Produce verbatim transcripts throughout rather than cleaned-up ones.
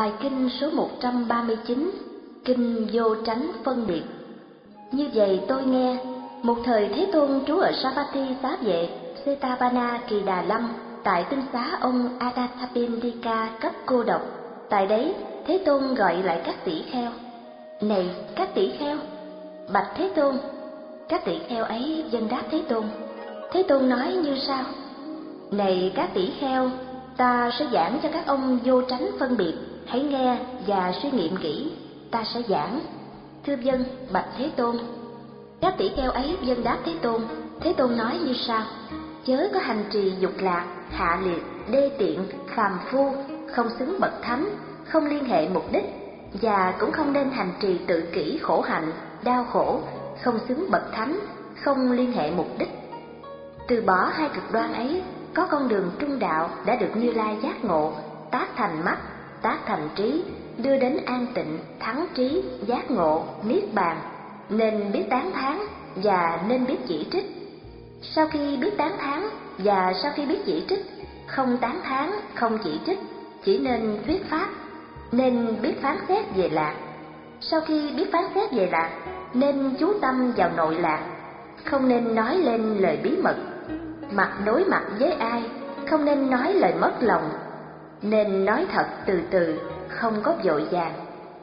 Bài kinh số một trăm ba mươi chín, Kinh Vô Tránh Phân Biệt. Như vậy tôi nghe, một thời Thế Tôn trú ở Savatthi Xá Vệ, Setavana Kỳ Đà Lâm, tại tinh xá ông Adathapindika cấp cô độc. Tại đấy, Thế Tôn gọi lại các tỷ kheo. Này các tỷ kheo, bạch Thế Tôn. Các tỷ kheo ấy vâng đáp Thế Tôn. Thế Tôn nói như sau: Này các tỷ kheo, ta sẽ giảng cho các ông vô tránh phân biệt, hãy nghe và suy nghiệm kỹ, ta sẽ giảng. Thưa vâng, bạch Thế Tôn. Các tỷ kheo ấy vâng đáp Thế Tôn. Thế Tôn nói như sau: Chớ có hành trì dục lạc, hạ liệt, đê tiện, phàm phu, không xứng bậc thánh, không liên hệ mục đích, và cũng không nên hành trì tự kỷ khổ hạnh, đau khổ, không xứng bậc thánh, không liên hệ mục đích. Từ bỏ hai cực đoan ấy, có con đường trung đạo đã được Như Lai giác ngộ, tác thành mắt, tác thành trí, đưa đến an tịnh, thắng trí, giác ngộ, niết bàn. Nên biết tán thán và nên biết chỉ trích. Sau khi biết tán thán và sau khi biết chỉ trích, không tán thán, không chỉ trích, chỉ nên thuyết pháp. Nên biết phán xét về lạc. Sau khi biết phán xét về lạc, nên chú tâm vào nội lạc, không nên nói lên lời bí mật. Mặt đối mặt với ai, không nên nói lời mất lòng, nên nói thật từ từ, không có vội vàng.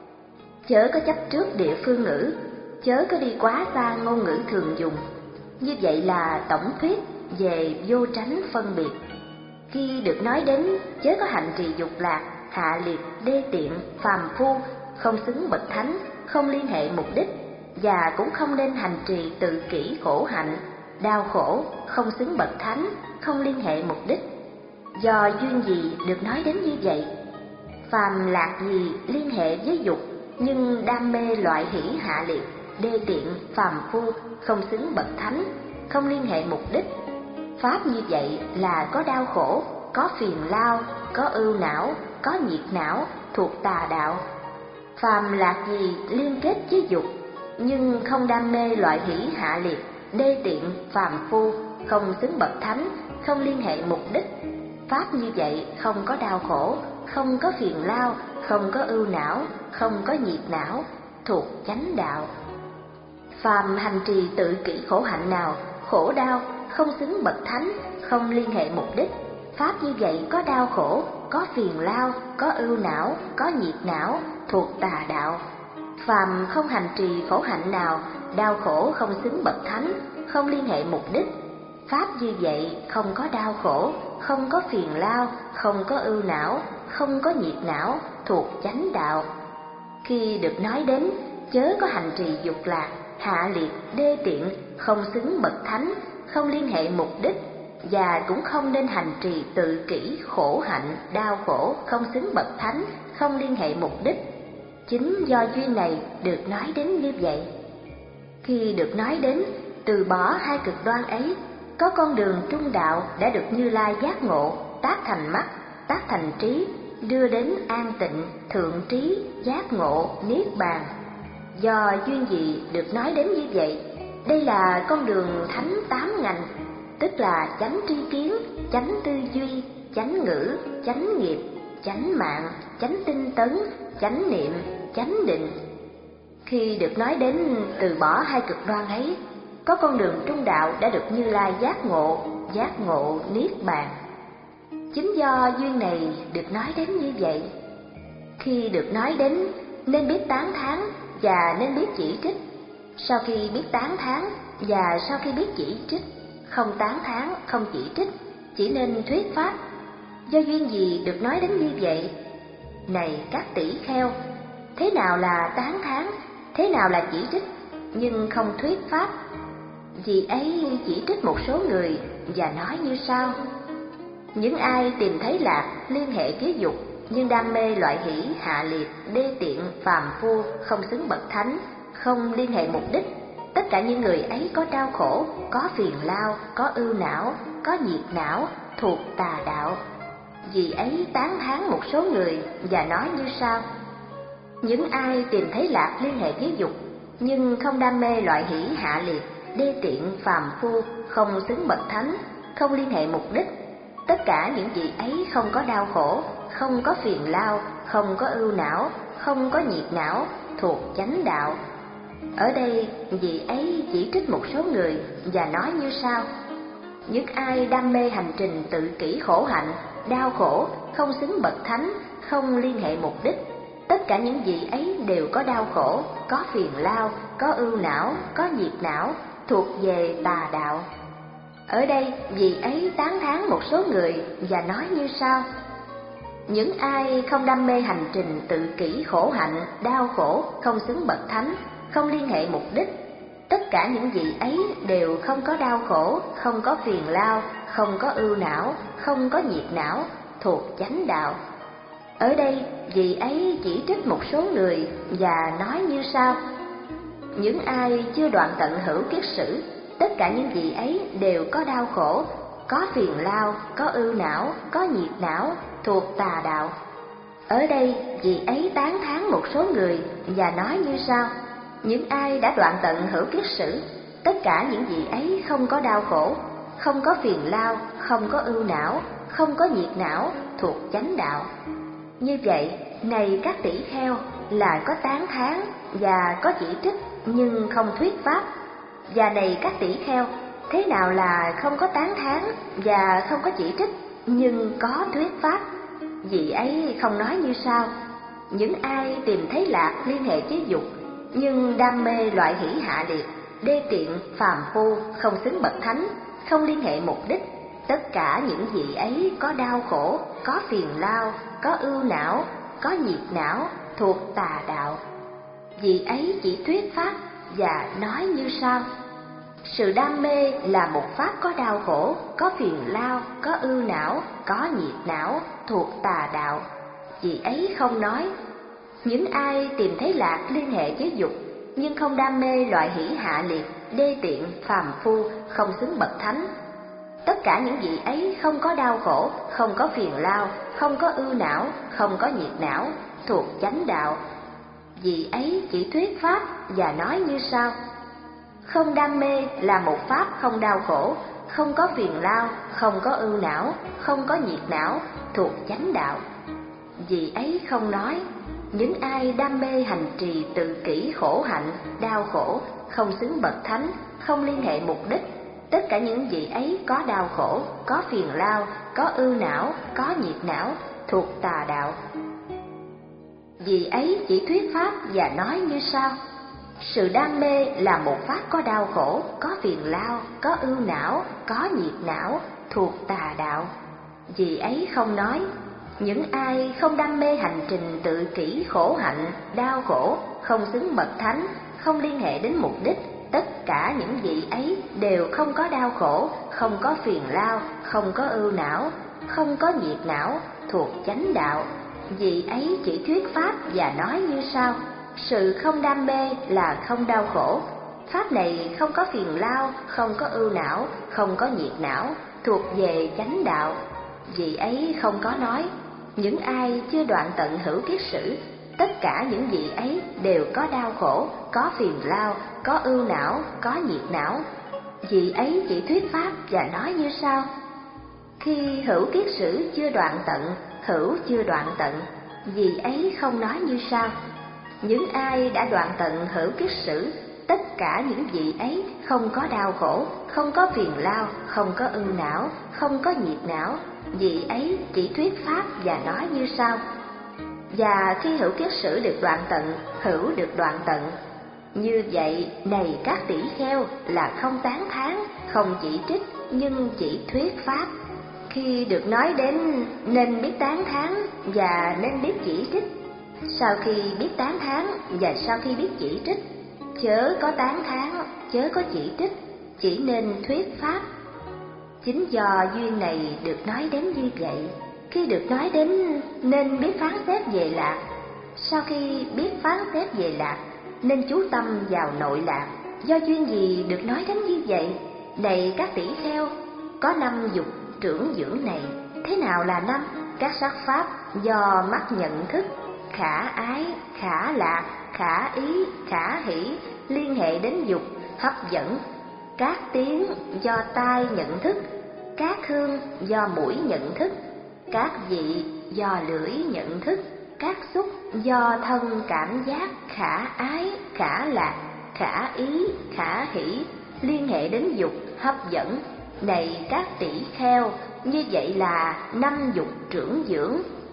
Chớ có chấp trước địa phương ngữ, chớ có đi quá xa ngôn ngữ thường dùng. Như vậy là tổng thuyết về vô tránh phân biệt. Khi được nói đến chớ có hành trì dục lạc, hạ liệt, đê tiện, phàm phu, không xứng bậc thánh, không liên hệ mục đích, và cũng không nên hành trì tự kỷ khổ hạnh, đau khổ, không xứng bậc thánh, không liên hệ mục đích. Do duyên gì được nói đến như vậy? Phàm lạc gì liên hệ với dục, nhưng đam mê loại hỷ hạ liệt, đê tiện, phàm phu, không xứng bậc thánh, không liên hệ mục đích. Pháp như vậy là có đau khổ, có phiền lao, có ưu não, có nhiệt não, thuộc tà đạo. Phàm lạc gì liên kết với dục, nhưng không đam mê loại hỷ hạ liệt, đê tiện, phàm phu, không xứng bậc thánh, không liên hệ mục đích. Pháp như vậy không có đau khổ, không có phiền lao, không có ưu não, không có nhiệt não, thuộc chánh đạo. Phàm hành trì tự kỷ khổ hạnh nào, khổ đau, không xứng bậc thánh, không liên hệ mục đích. Pháp như vậy có đau khổ, có phiền lao, có ưu não, có nhiệt não, thuộc tà đạo. Phàm không hành trì khổ hạnh nào, đau khổ không xứng bậc thánh, không liên hệ mục đích. Pháp như vậy không có đau khổ, không có phiền lao, không có ưu não, không có nhiệt não, thuộc chánh đạo. Khi được nói đến chớ có hành trì dục lạc, hạ liệt, đê tiện, không xứng bậc thánh, không liên hệ mục đích, và cũng không nên hành trì tự kỷ khổ hạnh, đau khổ, không xứng bậc thánh, không liên hệ mục đích. Chính do duyên này được nói đến như vậy. Khi được nói đến từ bỏ hai cực đoan ấy, có con đường trung đạo đã được Như Lai giác ngộ, tác thành mắt, tác thành trí, đưa đến an tịnh, thượng trí, giác ngộ, niết bàn. Do duyên gì được nói đến như vậy? Đây là con đường thánh tám ngành, tức là chánh tri kiến, chánh tư duy, chánh ngữ, chánh nghiệp, chánh mạng, chánh tinh tấn, chánh niệm, chánh định. Khi được nói đến từ bỏ hai cực đoan ấy, có con đường trung đạo đã được Như Lai giác ngộ, giác ngộ, niết bàn. Chính do duyên này được nói đến như vậy. Khi được nói đến nên biết tán thán và nên biết chỉ trích. Sau khi biết tán thán và sau khi biết chỉ trích, không tán thán, không chỉ trích, chỉ nên thuyết pháp. Do duyên gì được nói đến như vậy? Này các tỷ kheo, thế nào là tán thán, thế nào là chỉ trích, nhưng không thuyết pháp? Vì ấy chỉ trích một số người và nói như sau: những ai tìm thấy lạc liên hệ với dục, nhưng đam mê loại hỷ hạ liệt, đê tiện, phàm phu, không xứng bậc thánh, không liên hệ mục đích, tất cả những người ấy có đau khổ, có phiền lao, có ưu não, có nhiệt não, thuộc tà đạo. Vì ấy tán thán một số người và nói như sau: những ai tìm thấy lạc liên hệ với dục, nhưng không đam mê loại hỷ hạ liệt, đê tiện, phàm phu, không xứng bậc thánh, không liên hệ mục đích, tất cả những vị ấy không có đau khổ, không có phiền lao, không có ưu não, không có nhiệt não, thuộc chánh đạo. Ở đây vị ấy chỉ trích một số người và nói như sau: những ai đam mê hành trình tự kỷ khổ hạnh, đau khổ, không xứng bậc thánh, không liên hệ mục đích, tất cả những vị ấy đều có đau khổ, có phiền lao, có ưu não, có nhiệt não, thuộc về tà đạo. Ở đây vị ấy tán thán một số người và nói như sau: những ai không đam mê hành trình tự kỷ khổ hạnh, đau khổ, không xứng bậc thánh, không liên hệ mục đích, tất cả những vị ấy đều không có đau khổ, không có phiền lao, không có ưu não, không có nhiệt não, thuộc chánh đạo. Ở đây vị ấy chỉ trích một số người và nói như sau: những ai chưa đoạn tận hữu kiết sử, tất cả những vị ấy đều có đau khổ, có phiền lao, có ưu não, có nhiệt não, thuộc tà đạo. Ở đây vị ấy tán thán một số người và nói như sau: những ai đã đoạn tận hữu kiết sử, tất cả những vị ấy không có đau khổ, không có phiền lao, không có ưu não, không có nhiệt não, thuộc chánh đạo. Như vậy, này các tỷ kheo, là có tán thán và có chỉ trích nhưng không thuyết pháp. Và này các tỷ kheo, thế nào là không có tán thán và không có chỉ trích nhưng có thuyết pháp? Vị ấy không nói như sau: những ai tìm thấy lạc liên hệ với dục, nhưng đam mê loại hỷ hạ liệt, đê tiện, phàm phu, không xứng bậc thánh, không liên hệ mục đích, tất cả những vị ấy có đau khổ, có phiền lao, có ưu não, có nhiệt não, thuộc tà đạo. Vị ấy chỉ thuyết pháp và nói như sau: sự đam mê là một pháp có đau khổ, có phiền lao, có ưu não, có nhiệt não, thuộc tà đạo. Vị ấy không nói: những ai tìm thấy lạc liên hệ với dục, nhưng không đam mê loại hỷ hạ liệt, đê tiện, phàm phu, không xứng bậc thánh, tất cả những vị ấy không có đau khổ, không có phiền lao, không có ưu não, không có nhiệt não, thuộc chánh đạo. Vị ấy chỉ thuyết pháp và nói như sau: không đam mê là một pháp không đau khổ, không có phiền lao, không có ưu não, không có nhiệt não, thuộc chánh đạo. Vị ấy không nói: những ai đam mê hành trì tự kỷ khổ hạnh, đau khổ, không xứng bậc thánh, không liên hệ mục đích, tất cả những vị ấy có đau khổ, có phiền lao, có ưu não, có nhiệt não, thuộc tà đạo. Vị ấy chỉ thuyết pháp và nói như sau: sự đam mê là một pháp có đau khổ, có phiền lao, có ưu não, có nhiệt não, thuộc tà đạo. Vị ấy không nói: những ai không đam mê hành trình tự kỷ khổ hạnh, đau khổ, không xứng bậc thánh, không liên hệ đến mục đích, tất cả những vị ấy đều không có đau khổ, không có phiền lao, không có ưu não, không có nhiệt não, thuộc chánh đạo. Vị ấy chỉ thuyết pháp và nói như sau: sự không đam mê là không đau khổ, pháp này không có phiền lao, không có ưu não, không có nhiệt não, thuộc về chánh đạo. Vị ấy không có nói: những ai chưa đoạn tận hữu kiết sử, tất cả những vị ấy đều có đau khổ, có phiền lao, có ưu não, có nhiệt não. Vị ấy chỉ thuyết pháp và nói như sau: khi hữu kiết sử chưa đoạn tận, hữu chưa đoạn tận. Vị ấy không nói như sau: những ai đã đoạn tận hữu kiết sử, tất cả những vị ấy không có đau khổ, không có phiền lao, không có ưu não, không có nhiệt não. Vị ấy chỉ thuyết pháp và nói như sau: và khi hữu kiết sử được đoạn tận, hữu được đoạn tận. Như vậy, này các tỷ kheo, là không tán thán, không chỉ trích, nhưng chỉ thuyết pháp. Khi được nói đến nên biết tán thán và nên biết chỉ trích, sau khi biết tán thán và sau khi biết chỉ trích, chớ có tán thán, chớ có chỉ trích, chỉ nên thuyết pháp. Chính do duyên này được nói đến như vậy. Khi được nói đến nên biết phán xét về lạc, sau khi biết phán xét về lạc, nên chú tâm vào nội lạc. Do duyên gì được nói đến như vậy? Này các tỷ kheo, có năm dục trưởng dưỡng này. Thế nào là năm? Các sắc pháp do mắt nhận thức, khả ái, khả lạc, khả ý, khả hỷ, liên hệ đến dục, hấp dẫn. Các tiếng do tai nhận thức, các hương do mũi nhận thức, các vị do lưỡi nhận thức, các xúc do thân cảm giác khả ái, khả lạc, khả ý, khả hỷ, liên hệ đến dục, hấp dẫn. Này các tỷ kheo, như vậy là năm dục trưởng dưỡng.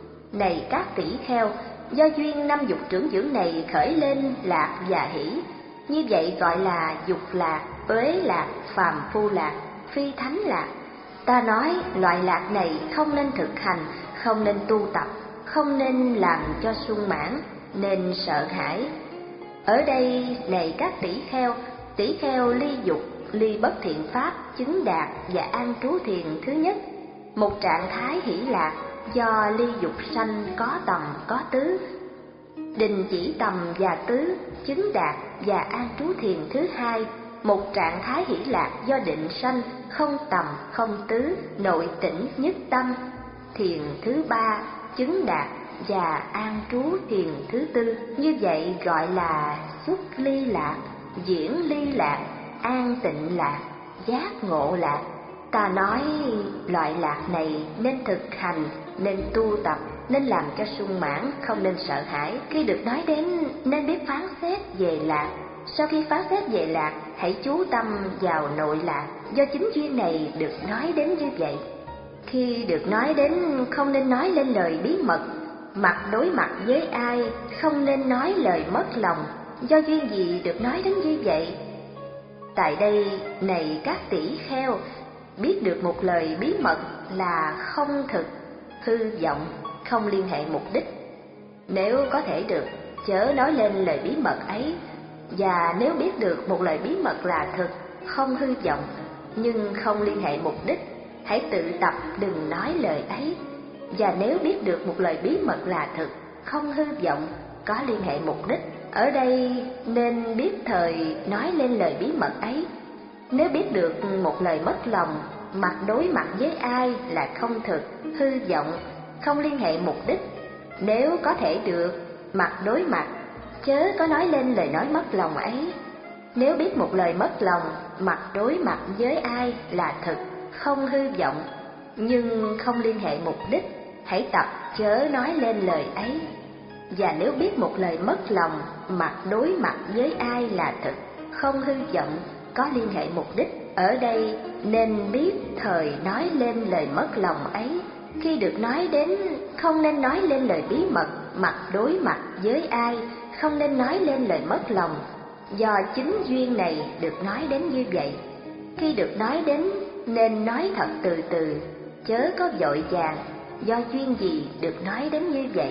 Này các tỷ kheo, do duyên năm dục trưởng dưỡng này khởi lên lạc và hỷ, như vậy gọi là dục lạc, uế lạc, phàm phu lạc, phi thánh lạc. Ta nói loại lạc này không nên thực hành, không nên tu tập, không nên làm cho sung mãn, nên sợ hãi. Ở đây này các tỷ kheo, tỷ kheo ly dục, ly bất thiện pháp, chứng đạt và an trú thiền thứ nhất, một trạng thái hỷ lạc do ly dục sanh có tầm có tứ. Đình chỉ tầm và tứ, chứng đạt và an trú thiền thứ hai, một trạng thái hỷ lạc do định sanh không tầm không tứ, nội tỉnh nhất tâm. Thiền thứ ba, chứng đạt và an trú thiền thứ tư, như vậy gọi là xuất ly lạc, diễn ly lạc, an tịnh lạc, giác ngộ lạc. Ta nói loại lạc này nên thực hành, nên tu tập, nên làm cho sung mãn, không nên sợ hãi. Khi được nói đến nên biết phán xét về lạc. Sau khi phán xét về lạc, hãy chú tâm vào nội lạc. Do chính duyên này được nói đến như vậy. Khi được nói đến không nên nói lên lời bí mật, mặt đối mặt với ai, không nên nói lời mất lòng. Do duyên gì được nói đến như vậy? Tại đây, này các tỷ kheo, biết được một lời bí mật là không thực, hư vọng, không liên hệ mục đích. Nếu có thể được, chớ nói lên lời bí mật ấy. Và nếu biết được một lời bí mật là thực, không hư vọng, nhưng không liên hệ mục đích, hãy tự tập đừng nói lời ấy. Và nếu biết được một lời bí mật là thực, không hư vọng, có liên hệ mục đích, ở đây nên biết thời nói lên lời bí mật ấy. Nếu biết được một lời mất lòng, mặt đối mặt với ai là không thực, hư vọng, không liên hệ mục đích, nếu có thể được, mặt đối mặt, chớ có nói lên lời nói mất lòng ấy. Nếu biết một lời mất lòng, mặt đối mặt với ai là thực, không hư vọng, nhưng không liên hệ mục đích, hãy tập chớ nói lên lời ấy. Và nếu biết một lời mất lòng, mặt đối mặt với ai là thực, không hư vọng, có liên hệ mục đích, ở đây nên biết thời nói lên lời mất lòng ấy. Khi được nói đến không nên nói lên lời bí mật, mặt đối mặt với ai, không nên nói lên lời mất lòng. Do chính duyên này được nói đến như vậy. Khi được nói đến nên nói thật từ từ, chớ có vội vàng. Do duyên gì được nói đến như vậy?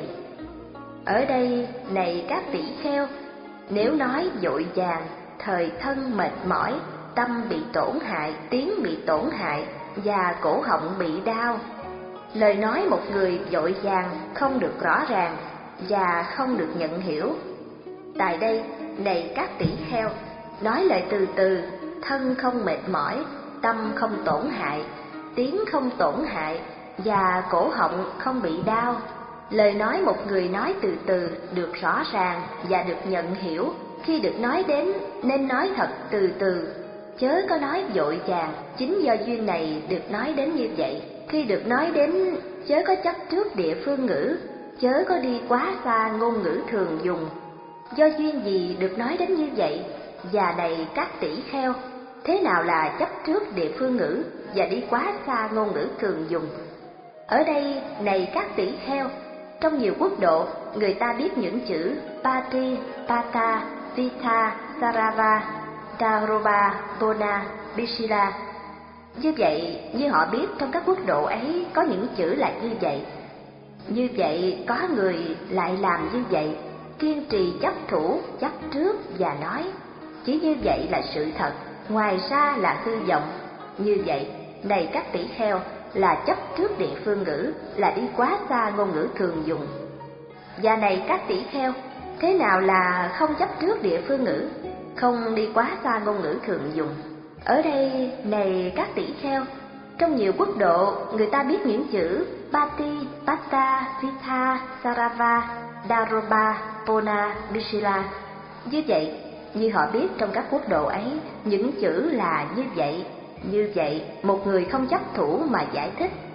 Ở đây, này các tỷ kheo, nếu nói vội vàng, thời thân mệt mỏi, tâm bị tổn hại, tiếng bị tổn hại và cổ họng bị đau. Lời nói một người vội vàng không được rõ ràng và không được nhận hiểu. Tại đây, này các tỷ kheo, nói lời từ từ, thân không mệt mỏi, tâm không tổn hại, tiếng không tổn hại và cổ họng không bị đau. Lời nói một người nói từ từ được rõ ràng và được nhận hiểu. Khi được nói đến nên nói thật từ từ, chớ có nói vội vàng. Chính do duyên này được nói đến như vậy. Khi được nói đến chớ có chấp trước địa phương ngữ, chớ có đi quá xa ngôn ngữ thường dùng. Do duyên gì được nói đến như vậy? Và này các tỷ kheo, thế nào là chấp trước địa phương ngữ và đi quá xa ngôn ngữ thường dùng? Ở đây, này các tỷ kheo, trong nhiều quốc độ, người ta biết những chữ Pati, Pata, Sita, Sarava, Daroba, Bona, Bishila. Như vậy, như họ biết trong các quốc độ ấy có những chữ là như vậy. Như vậy, có người lại làm như vậy, kiên trì chấp thủ, chấp trước và nói. Chỉ như vậy là sự thật, ngoài ra là hư vọng. Như vậy, này các tỷ kheo, là chấp trước địa phương ngữ, là đi quá xa ngôn ngữ thường dùng. Và này các tỷ kheo, thế nào là không chấp trước địa phương ngữ, không đi quá xa ngôn ngữ thường dùng? Ở đây, này các tỷ kheo, trong nhiều quốc độ, người ta biết những chữ Pati, Pata, Sita, Sarava, Daroba, Pona, Bishila. Như vậy, như họ biết trong các quốc độ ấy, những chữ là như vậy. Như vậy, một người không chấp thủ mà giải thích.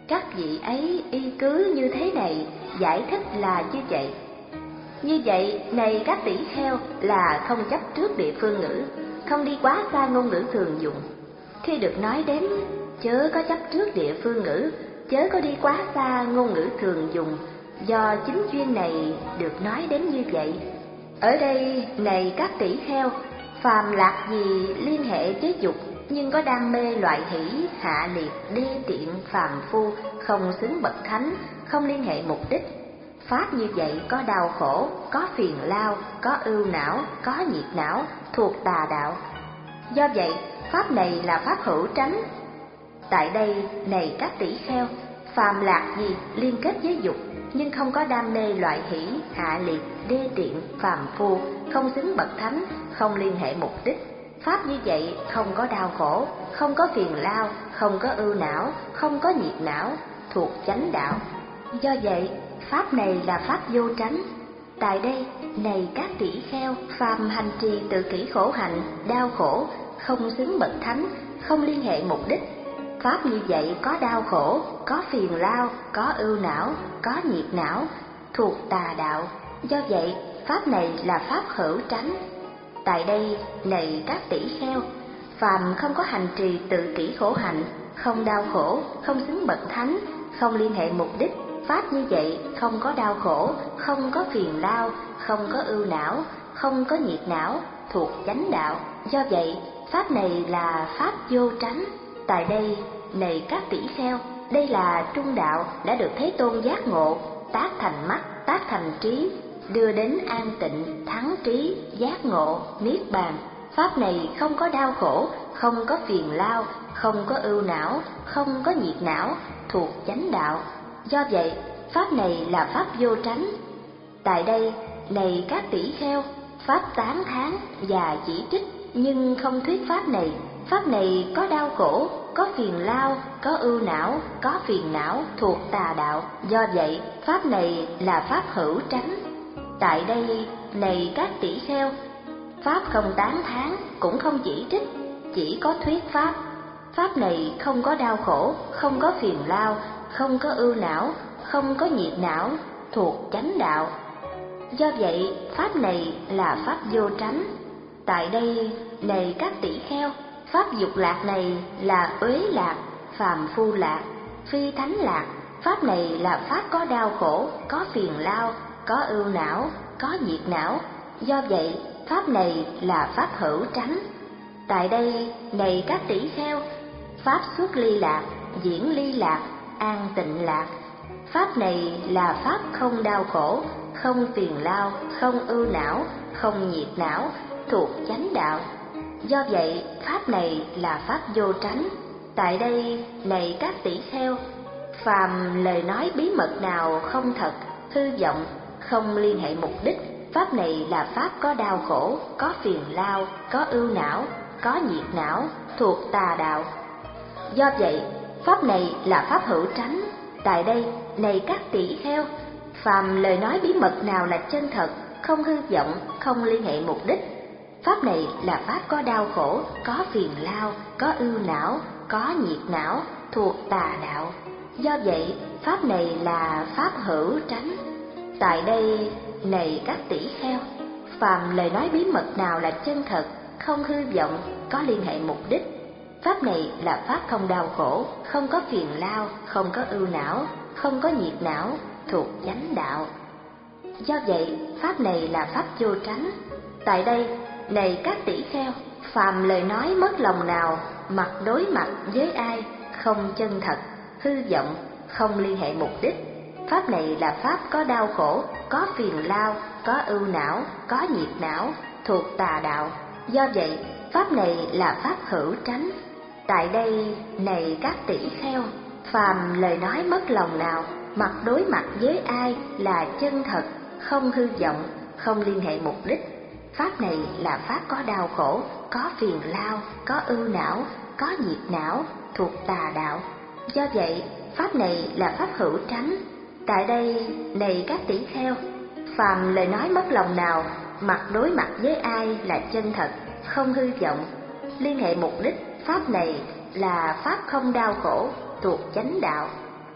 Các vị ấy y cứ như thế này, giải thích là như vậy. Như vậy, này các tỷ kheo, là không chấp trước địa phương ngữ, không đi quá xa ngôn ngữ thường dùng. Khi được nói đến chớ có chấp trước địa phương ngữ, chớ có đi quá xa ngôn ngữ thường dùng, do chính duyên này được nói đến như vậy. Ở đây, này các tỷ kheo, phàm lạc gì liên hệ với dục, nhưng có đam mê loại hỷ, hạ liệt, đê tiện, phàm phu, không xứng bậc thánh, không liên hệ mục đích. Pháp như vậy có đau khổ, có phiền lao, có ưu não, có nhiệt não, thuộc tà đạo. Do vậy, pháp này là pháp hữu tránh. Tại đây, này các tỷ kheo, phàm lạc gì liên kết với dục, nhưng không có đam mê loại hỷ, hạ liệt, đê tiện, phàm phu, không xứng bậc thánh, không liên hệ mục đích. Pháp như vậy không có đau khổ, không có phiền lao, không có ưu não, không có nhiệt não, thuộc chánh đạo. Do vậy, pháp này là pháp vô tránh. Tại đây, này các tỷ kheo, phàm hành trì tự kỷ khổ hạnh, đau khổ, không xứng bậc thánh, không liên hệ mục đích. Pháp như vậy có đau khổ, có phiền lao, có ưu não, có nhiệt não, thuộc tà đạo. Do vậy, pháp này là pháp hữu tránh. Tại đây, này các tỷ kheo, phàm không có hành trì tự kỷ khổ hạnh, không đau khổ, không xứng bậc thánh, không liên hệ mục đích. Pháp như vậy không có đau khổ, không có phiền lao, không có ưu não, không có nhiệt não, thuộc chánh đạo. Do vậy, pháp này là pháp vô tránh. Tại đây, này các tỷ kheo, đây là trung đạo đã được Thế Tôn giác ngộ, tác thành mắt, tác thành trí, đưa đến an tịnh, thắng trí, giác ngộ, niết bàn. Pháp này không có đau khổ, không có phiền lao, không có ưu não, không có nhiệt não, thuộc chánh đạo. Do vậy, pháp này là pháp vô tránh. Tại đây, này các tỷ kheo, pháp tán thán và chỉ trích, nhưng không thuyết pháp này. Pháp này có đau khổ, có phiền lao, có ưu não, có phiền não, thuộc tà đạo. Do vậy, pháp này là pháp hữu tránh. Tại đây, này các tỷ kheo, pháp không tán thán, cũng không chỉ trích, chỉ có thuyết pháp. Pháp này không có đau khổ, không có phiền lao, không có ưu não, không có nhiệt não, thuộc chánh đạo. Do vậy, pháp này là pháp vô tránh. Tại đây, này các tỷ kheo, pháp dục lạc này là uế lạc, phàm phu lạc, phi thánh lạc. Pháp này là pháp có đau khổ, có phiền lao, có ưu não, có nhiệt não. Do vậy, pháp này là pháp hữu tránh. Tại đây, này các tỷ kheo, pháp xuất ly lạc, diễn ly lạc, an tịnh lạc. Pháp này là pháp không đau khổ, không phiền lao, không ưu não, không nhiệt não, thuộc chánh đạo. Do vậy, pháp này là pháp vô tránh. Tại đây, này các tỷ kheo, phàm lời nói bí mật nào không thật, hư vọng, không liên hệ mục đích. Pháp này là pháp có đau khổ, có phiền lao, có ưu não, có nhiệt não, thuộc tà đạo. Do vậy, pháp này là pháp hữu tránh. Tại đây, này các tỷ kheo, phàm lời nói bí mật nào là chân thật, không hư vọng, không liên hệ mục đích. Pháp này là pháp có đau khổ, có phiền lao, có ưu não, có nhiệt não, thuộc tà đạo. Do vậy, pháp này là pháp hữu tránh. Tại đây, này các tỷ kheo, phàm lời nói bí mật nào là chân thật, không hư vọng, có liên hệ mục đích. Pháp này là pháp không đau khổ, không có phiền lao, không có ưu não, không có nhiệt não, thuộc chánh đạo. Do vậy, pháp này là pháp vô tránh. Tại đây, này các tỷ kheo, phàm lời nói mất lòng nào, mặt đối mặt với ai, không chân thật, hư vọng, không liên hệ mục đích. Pháp này là pháp có đau khổ, có phiền lao, có ưu não, có nhiệt não, thuộc tà đạo. Do vậy, pháp này là pháp hữu tránh. Tại đây, này các tỷ kheo, phàm lời nói mất lòng nào, mặt đối mặt với ai là chân thật, không hư vọng, không liên hệ mục đích. Pháp này là pháp có đau khổ, có phiền lao, có ưu não, có nhiệt não, thuộc tà đạo. Do vậy, pháp này là pháp hữu tránh. Tại đây, này các tỷ kheo, phàm lời nói mất lòng nào, mặt đối mặt với ai là chân thật, không hư vọng, liên hệ mục đích. Pháp này là pháp không đau khổ, thuộc chánh đạo.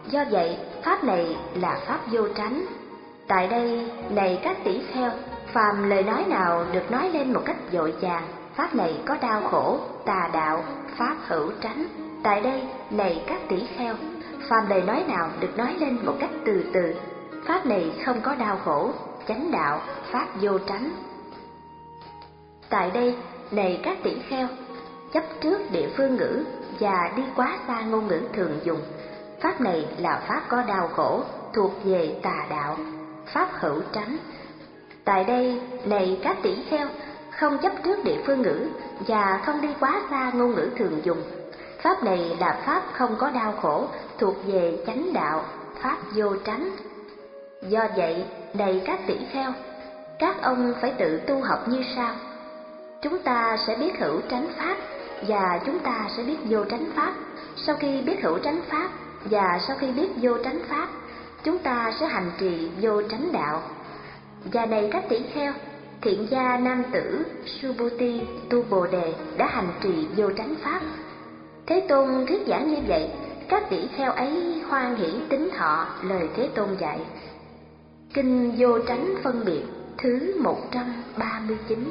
Do vậy, pháp này là pháp vô tránh. Tại đây, này các tỷ kheo, phàm lời nói nào được nói lên một cách vội vàng, pháp này có đau khổ, tà đạo, pháp hữu tránh. Tại đây, này các tỷ kheo, phàm lời nói nào được nói lên một cách từ từ, pháp này không có đau khổ, chánh đạo, pháp vô tránh. Tại đây, này các tỷ kheo, chấp trước địa phương ngữ và đi quá xa ngôn ngữ thường dùng, pháp này là pháp có đau khổ, thuộc về tà đạo, pháp hữu tránh. Tại đây, này các tỷ kheo, không chấp trước địa phương ngữ và không đi quá xa ngôn ngữ thường dùng, pháp này là pháp không có đau khổ, thuộc về chánh đạo, pháp vô tránh. Do vậy, này các tỷ kheo, các ông phải tự tu học như sau. Chúng ta sẽ biết hữu tránh pháp và chúng ta sẽ biết vô tránh pháp. Sau khi biết hữu tránh pháp và sau khi biết vô tránh pháp, chúng ta sẽ hành trì vô tránh đạo. Và này các tỷ kheo, thiện gia nam tử Subhuti tu Bồ Đề đã hành trì vô tránh pháp. Thế Tôn thuyết giảng như vậy, các tỷ kheo ấy hoan hỷ tín thọ lời Thế Tôn dạy. Kinh Vô Tránh Phân Biệt thứ một trăm ba mươi chín.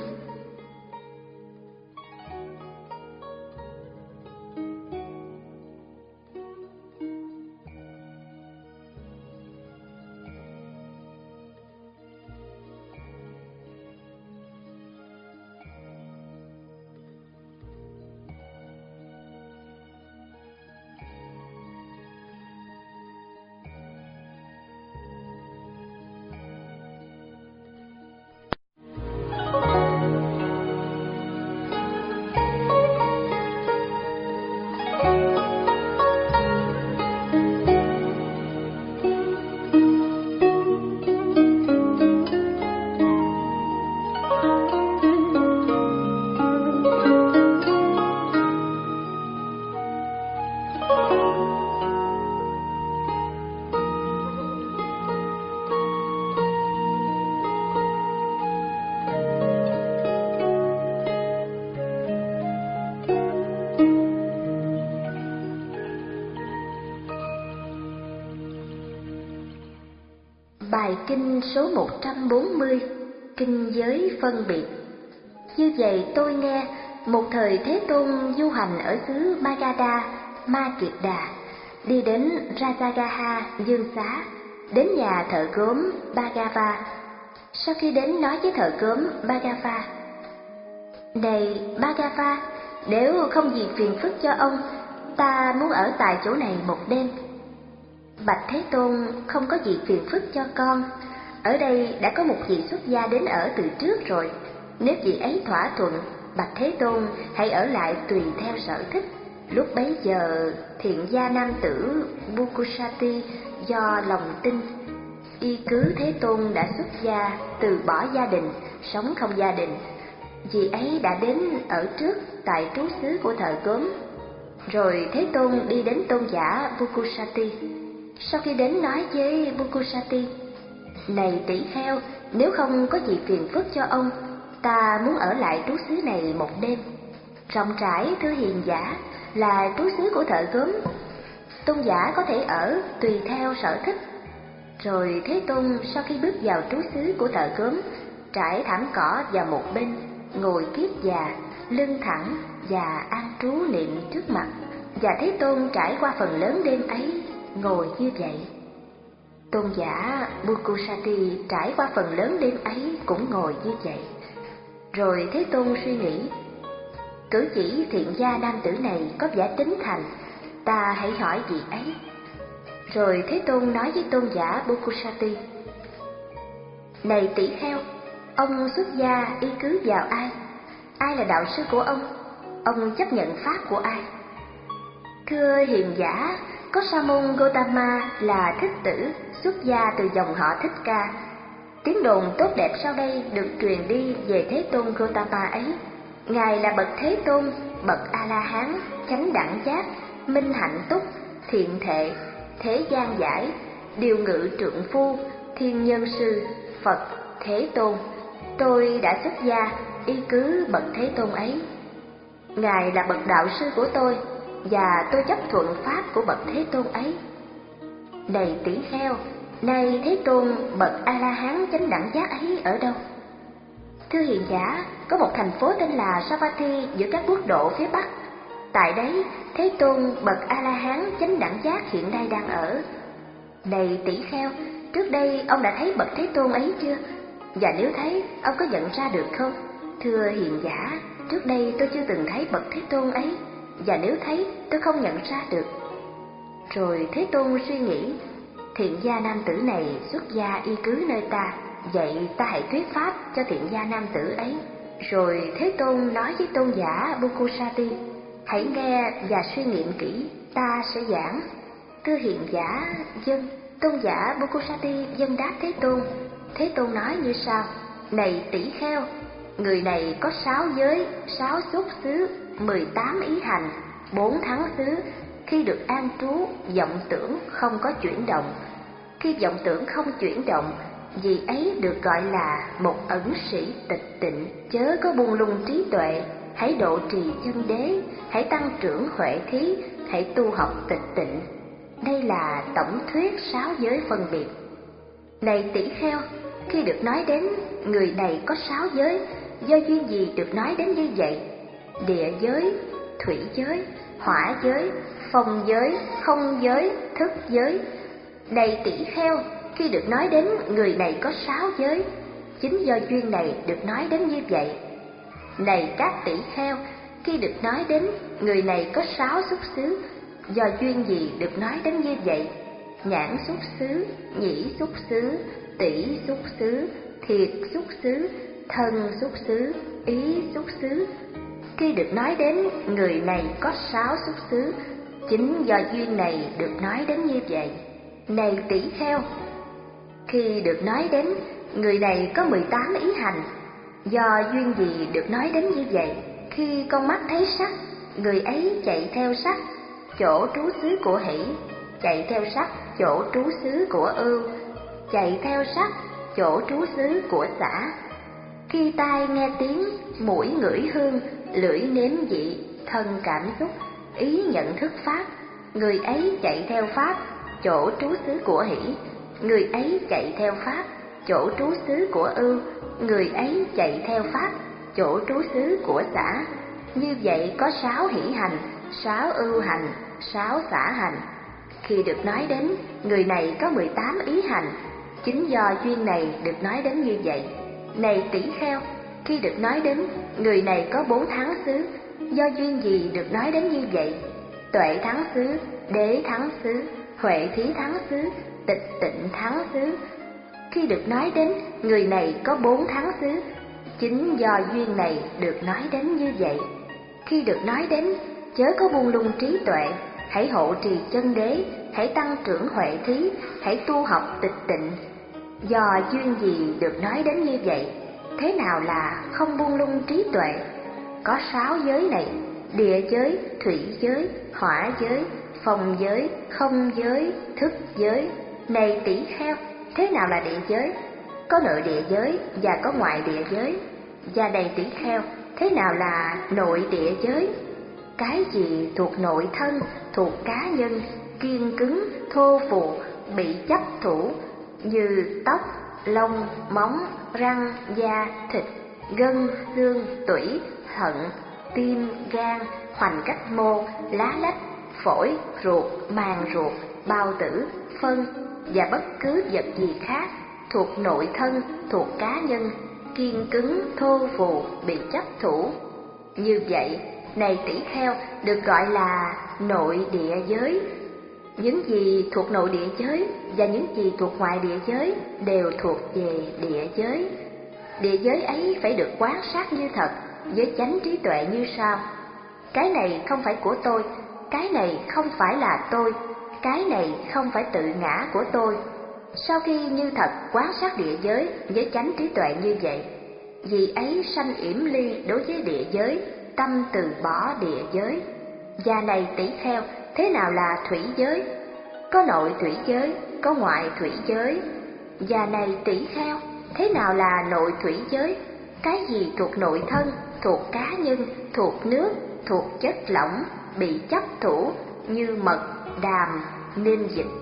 Bài kinh số một trăm bốn mươi, Kinh Giới Phân Biệt. Như vậy tôi nghe, một thời Thế Tôn du hành ở xứ Magadha, Ma Kiệt Đà, đi đến Rajagaha Dương Xá, đến nhà thợ gốm Bhagava. Sau khi đến nói với thợ gốm Bhagava: Này Bhagava, nếu không gì phiền phức cho ông, ta muốn ở tại chỗ này một đêm. Bạch Thế Tôn, không có gì phiền phức cho con. Ở đây đã có một vị xuất gia đến ở từ trước rồi. Nếu vị ấy thỏa thuận, Bạch Thế Tôn hãy ở lại tùy theo sở thích. Lúc bấy giờ, thiện gia nam tử Bukusati do lòng tin, y cứ Thế Tôn đã xuất gia, từ bỏ gia đình, sống không gia đình. Vị ấy đã đến ở trước tại trú xứ của thợ gốm. Rồi Thế Tôn đi đến tôn giả Bukusati. Sau khi đến nói với Bukusati: Này tỷ kheo, nếu không có gì phiền phức cho ông, ta muốn ở lại trú xứ này một đêm. Rộng rãi thưa hiền giả, là trú xứ của thợ gốm, tôn giả có thể ở tùy theo sở thích. Rồi Thế Tôn sau khi bước vào trú xứ của thợ gốm, trải thảm cỏ vào một bên, ngồi kiết già, lưng thẳng và an trú niệm trước mặt. Và Thế Tôn trải qua phần lớn đêm ấy ngồi như vậy. Tôn giả Bukusati trải qua phần lớn đêm ấy cũng ngồi như vậy. Rồi Thế Tôn suy nghĩ: Cử chỉ thiện gia nam tử này có vẻ tính thành, ta hãy hỏi vị ấy. Rồi Thế Tôn nói với tôn giả Bukusati: Này tỷ kheo, ông xuất gia y cứ vào ai? Ai là đạo sư của ông? Ông chấp nhận pháp của ai? Thưa hiền giả, có Sa môn Gotama là thích tử, xuất gia từ dòng họ Thích Ca. Tiếng đồn tốt đẹp sau đây được truyền đi về Thế Tôn Gotama ấy. Ngài là bậc Thế Tôn, bậc A-la-hán, chánh đẳng giác, minh hạnh túc, thiện thệ, thế gian giải, điều ngự trượng phu, thiên nhân sư, Phật, Thế Tôn. Tôi đã xuất gia y cứ bậc Thế Tôn ấy. Ngài là bậc đạo sư của tôi, và tôi chấp thuận pháp của bậc Thế Tôn ấy. Này tỷ kheo, nay Thế Tôn bậc A-la-hán chánh đẳng giác ấy ở đâu? Thưa hiền giả, có một thành phố tên là Savatthi giữa các quốc độ phía Bắc. Tại đấy, Thế Tôn bậc A-la-hán chánh đẳng giác hiện nay đang ở. Này tỷ kheo, trước đây ông đã thấy bậc Thế Tôn ấy chưa? Và nếu thấy, ông có nhận ra được không? Thưa hiền giả, trước đây tôi chưa từng thấy bậc Thế Tôn ấy, và nếu thấy, tôi không nhận ra được. Rồi Thế Tôn suy nghĩ, thiện gia nam tử này xuất gia y cứ nơi ta, vậy ta hãy thuyết pháp cho thiện gia nam tử ấy. Rồi Thế Tôn nói với tôn giả Bukkusati, hãy nghe và suy nghiệm kỹ, ta sẽ giảng. Thưa hiền giả, dân, tôn giả Bukkusati dân đáp Thế Tôn. Thế Tôn nói như sau, này tỷ kheo, người này có sáu giới, sáu xuất xứ, mười tám ý hành, bốn thắng xứ. Khi được an trú, vọng tưởng không có chuyển động. Khi vọng tưởng không chuyển động, vì ấy được gọi là một ẩn sĩ tịch tịnh. Chớ có buông lung trí tuệ, hãy độ trì chân đế, hãy tăng trưởng huệ thí, hãy tu học tịch tịnh. Đây là tổng thuyết sáu giới phân biệt. Này tỷ kheo, khi được nói đến người này có sáu giới, do duyên gì được nói đến như vậy? Địa giới, thủy giới, hỏa giới, phong giới, không giới, thức giới. Này tỷ kheo, khi được nói đến người này có sáu giới, chính do duyên này được nói đến như vậy. Này các tỷ kheo, khi được nói đến người này có sáu xuất xứ, do duyên gì được nói đến như vậy? Nhãn xuất xứ, nhĩ xuất xứ, tỷ xuất xứ, thiệt xuất xứ, thân xuất xứ, ý xuất xứ. Khi được nói đến người này có sáu xuất xứ, chính do duyên này được nói đến như vậy. Này tỷ kheo, khi được nói đến người này có mười tám ý hành, do duyên gì được nói đến như vậy? Khi con mắt thấy sắc, người ấy chạy theo sắc, chỗ trú xứ của hỷ, chạy theo sắc, chỗ trú xứ của ưu, chạy theo sắc, chỗ trú xứ của xả. Khi tai nghe tiếng, mũi ngửi hương, lưỡi nếm vị, thân cảm xúc, ý nhận thức pháp, người ấy chạy theo pháp, chỗ trú xứ của hỷ, người ấy chạy theo pháp, chỗ trú xứ của ưu, người ấy chạy theo pháp, chỗ trú xứ của xả. Như vậy có sáu hỷ hành, sáu ưu hành, sáu xả hành. Khi được nói đến người này có mười tám ý hành, chính do duyên này được nói đến như vậy. Này tỷ kheo, khi được nói đến người này có bốn thắng xứ, do duyên gì được nói đến như vậy? Tuệ thắng xứ, đế thắng xứ, huệ thí thắng xứ, tịch tịnh thắng xứ. Khi được nói đến người này có bốn thắng xứ, chính do duyên này được nói đến như vậy. Khi được nói đến chớ có buông lung trí tuệ, hãy hộ trì chân đế, hãy tăng trưởng huệ thí, hãy tu học tịch tịnh. Do duyên gì được nói đến như vậy? Thế nào là không buông lung trí tuệ? Có sáu giới này: địa giới, thủy giới, hỏa giới, phong giới, không giới, thức giới. Này tỷ kheo, thế nào là địa giới? Có nội địa giới và có ngoại địa giới. Và này tỷ kheo, thế nào là nội địa giới? Cái gì thuộc nội thân, thuộc cá nhân, kiên cứng, thô phụ, bị chấp thủ, như tóc, lông, móng, răng, da, thịt, gân, xương, tủy, thận, tim, gan, hoành cách mô, lá lách, phổi, ruột, màng ruột, bao tử, phân và bất cứ vật gì khác thuộc nội thân, thuộc cá nhân, kiên cứng, thô phù, bị chấp thủ. Như vậy, này tỷ kheo, được gọi là nội địa giới. Những gì thuộc nội địa giới và những gì thuộc ngoại địa giới đều thuộc về địa giới. Địa giới ấy phải được quan sát như thật, với chánh trí tuệ như sau: cái này không phải của tôi, cái này không phải là tôi, cái này không phải tự ngã của tôi. Sau khi như thật quan sát địa giới với chánh trí tuệ như vậy, vì ấy sanh yểm ly đối với địa giới, tâm từ bỏ địa giới. Và này tỷ kheo, thế nào là thủy giới? Có nội thủy giới, có ngoại thủy giới. Và này tỷ kheo, thế nào là nội thủy giới? Cái gì thuộc nội thân, thuộc cá nhân, thuộc nước, thuộc chất lỏng, bị chấp thủ, như mật, đàm, nên dịch.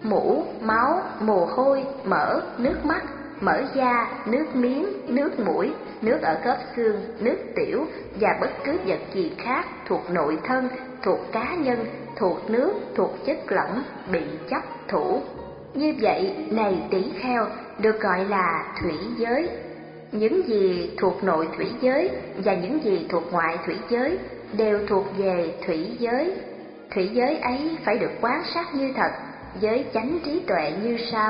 mũ, máu, mồ hôi, mỡ, nước mắt, mỡ da, nước miếng, nước mũi, nước ở khớp xương, nước tiểu và bất cứ vật gì khác thuộc nội thân, thuộc cá nhân, thuộc nước, thuộc chất lỏng bị chấp thủ. Như vậy, này tỷ kheo, được gọi là thủy giới. Những gì thuộc nội thủy giới và những gì thuộc ngoại thủy giới đều thuộc về thủy giới. Thủy giới ấy phải được quan sát như thật với chánh trí tuệ như sau: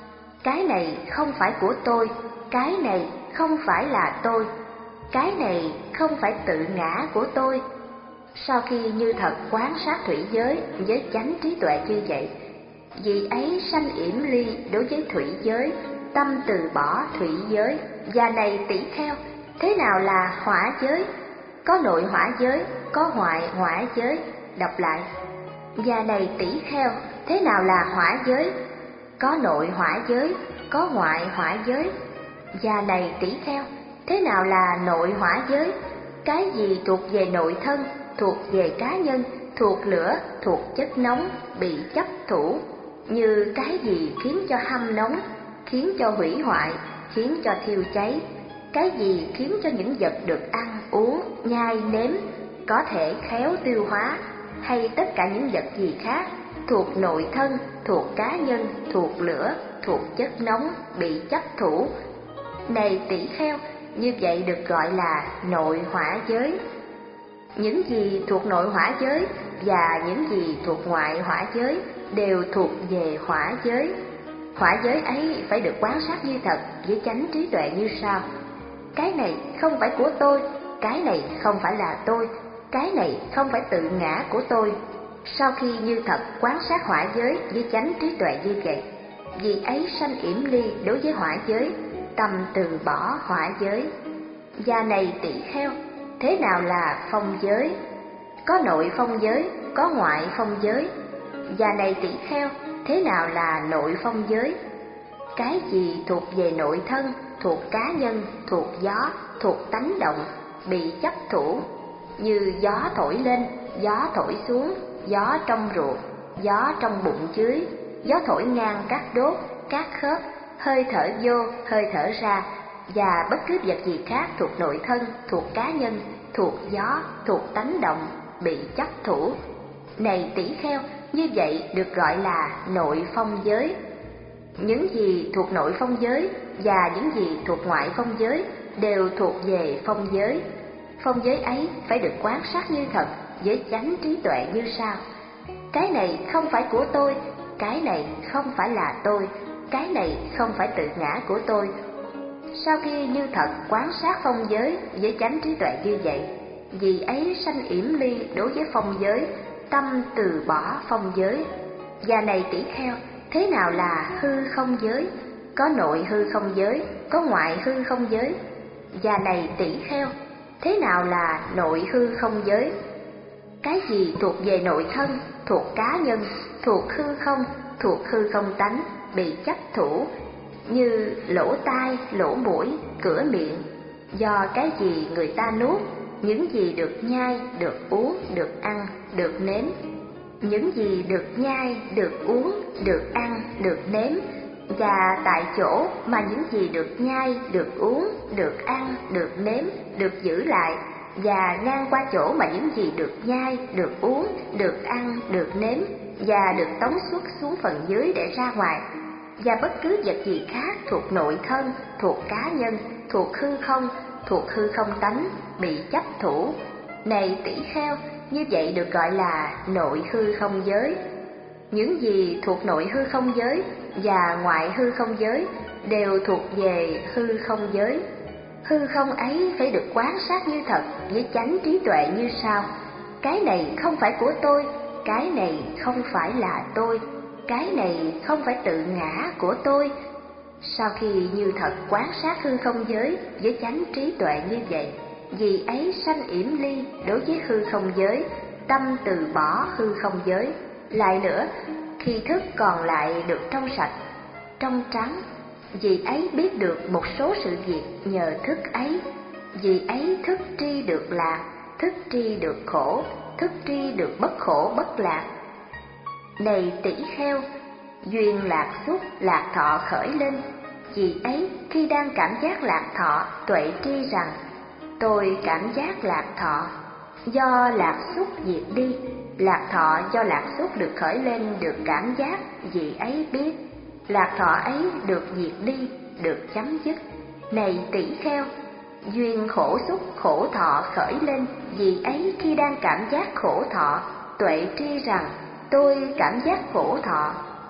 cái này không phải của tôi, cái này không phải là tôi, cái này không phải tự ngã của tôi. Sau khi như thật quán sát thủy giới với chánh trí tuệ như vậy, vị ấy sanh yểm ly đối với thủy giới, tâm từ bỏ thủy giới. Và này tỷ kheo, thế nào là hỏa giới? Có nội hỏa giới, có ngoại hỏa giới. Đọc lại: và này tỷ kheo, thế nào là hỏa giới? Có nội hỏa giới, có ngoại hỏa giới. Và này tỷ kheo, thế nào là nội hỏa giới? Cái gì thuộc về nội thân, thuộc về cá nhân, thuộc lửa, thuộc chất nóng, bị chấp thủ. Như cái gì khiến cho hâm nóng, khiến cho hủy hoại, khiến cho thiêu cháy. Cái gì khiến cho những vật được ăn, uống, nhai, nếm có thể khéo tiêu hóa, hay tất cả những vật gì khác thuộc nội thân, thuộc cá nhân, thuộc lửa, thuộc chất nóng, bị chấp thủ. Này tỷ kheo, như vậy được gọi là nội hỏa giới. Những gì thuộc nội hỏa giới và những gì thuộc ngoại hỏa giới đều thuộc về hỏa giới. Hỏa giới ấy phải được quan sát như thật với chánh trí tuệ như sau: cái này không phải của tôi, cái này không phải là tôi, cái này không phải tự ngã của tôi. Sau khi như thật quán sát hỏa giới với chánh trí tuệ như vậy, vị ấy sanh yểm ly đối với hỏa giới, tâm từ bỏ hỏa giới. Và này tỷ kheo, thế nào là phong giới? Có nội phong giới, có ngoại phong giới. Và này tỷ kheo, thế nào là nội phong giới? Cái gì thuộc về nội thân, thuộc cá nhân, thuộc gió, thuộc tánh động, bị chấp thủ. Như gió thổi lên, gió thổi xuống, gió trong ruột, gió trong bụng dưới, gió thổi ngang các đốt, các khớp, hơi thở vô, hơi thở ra, và bất cứ vật gì khác thuộc nội thân, thuộc cá nhân, thuộc gió, thuộc tánh động, bị chấp thủ. Này tỷ kheo, như vậy được gọi là nội phong giới. Những gì thuộc nội phong giới và những gì thuộc ngoại phong giới đều thuộc về phong giới. Phong giới ấy phải được quan sát như thật với chánh trí tuệ như sau: cái này không phải của tôi, cái này không phải là tôi, cái này không phải tự ngã của tôi. Sau khi như thật quán sát phong giới với chánh trí tuệ như vậy, vì ấy sanh yểm ly đối với phong giới, tâm từ bỏ phong giới. Và này tỷ kheo, thế nào là hư không giới? Có nội hư không giới, có ngoại hư không giới. Và này tỷ kheo, thế nào là nội hư không giới? Cái gì thuộc về nội thân, thuộc cá nhân, thuộc hư không, thuộc hư không tánh, bị chấp thủ. Như lỗ tai, lỗ mũi, cửa miệng. Do cái gì người ta nuốt, những gì được nhai, được uống, được ăn, được nếm. Những gì được nhai, được uống, được ăn, được nếm. Và tại chỗ mà những gì được nhai, được uống, được ăn, được nếm, được giữ lại. Và ngang qua chỗ mà những gì được nhai, được uống, được ăn, được nếm, và được tống xuất xuống phần dưới để ra ngoài. Và bất cứ vật gì khác thuộc nội thân, thuộc cá nhân, thuộc hư không, thuộc hư không tánh, bị chấp thủ. Này tỷ kheo, như vậy được gọi là nội hư không giới. Những gì thuộc nội hư không giới và ngoại hư không giới đều thuộc về hư không giới. Hư không ấy phải được quán sát như thật với chánh trí tuệ như sau: cái này không phải của tôi, cái này không phải là tôi, cái này không phải tự ngã của tôi. Sau khi như thật quán sát hư không giới với chánh trí tuệ như vậy, vì ấy sanh yểm ly đối với hư không giới, tâm từ bỏ hư không giới. Lại nữa, khi thức còn lại được trong sạch, trong trắng, vì ấy biết được một số sự việc nhờ thức ấy. Vì ấy thức tri được lạc, thức tri được khổ, thức tri được bất khổ bất lạc. Này tỷ kheo, duyên lạc xúc lạc thọ khởi lên, vì ấy khi đang cảm giác lạc thọ tuệ tri rằng tôi cảm giác lạc thọ, do lạc xúc diệt đi. Lạc thọ do lạc xúc được khởi lên được cảm giác, vì ấy biết lạc thọ ấy được diệt đi, được chấm dứt. Này tỷ kheo, duyên khổ xúc khổ thọ khởi lên, vì ấy khi đang cảm giác khổ thọ tuệ tri rằng tôi cảm giác khổ thọ,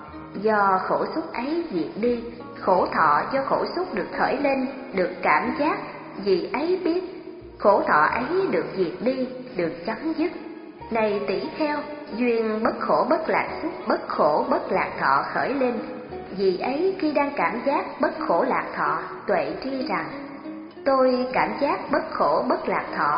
do khổ xúc ấy diệt đi. Khổ thọ do khổ xúc được khởi lên được cảm giác, vì ấy biết khổ thọ ấy được diệt đi, được chấm dứt. Này tỷ kheo, duyên bất khổ bất lạc xúc bất khổ bất lạc thọ khởi lên, vì ấy khi đang cảm giác bất khổ lạc thọ tuệ tri rằng tôi cảm giác bất khổ bất lạc thọ,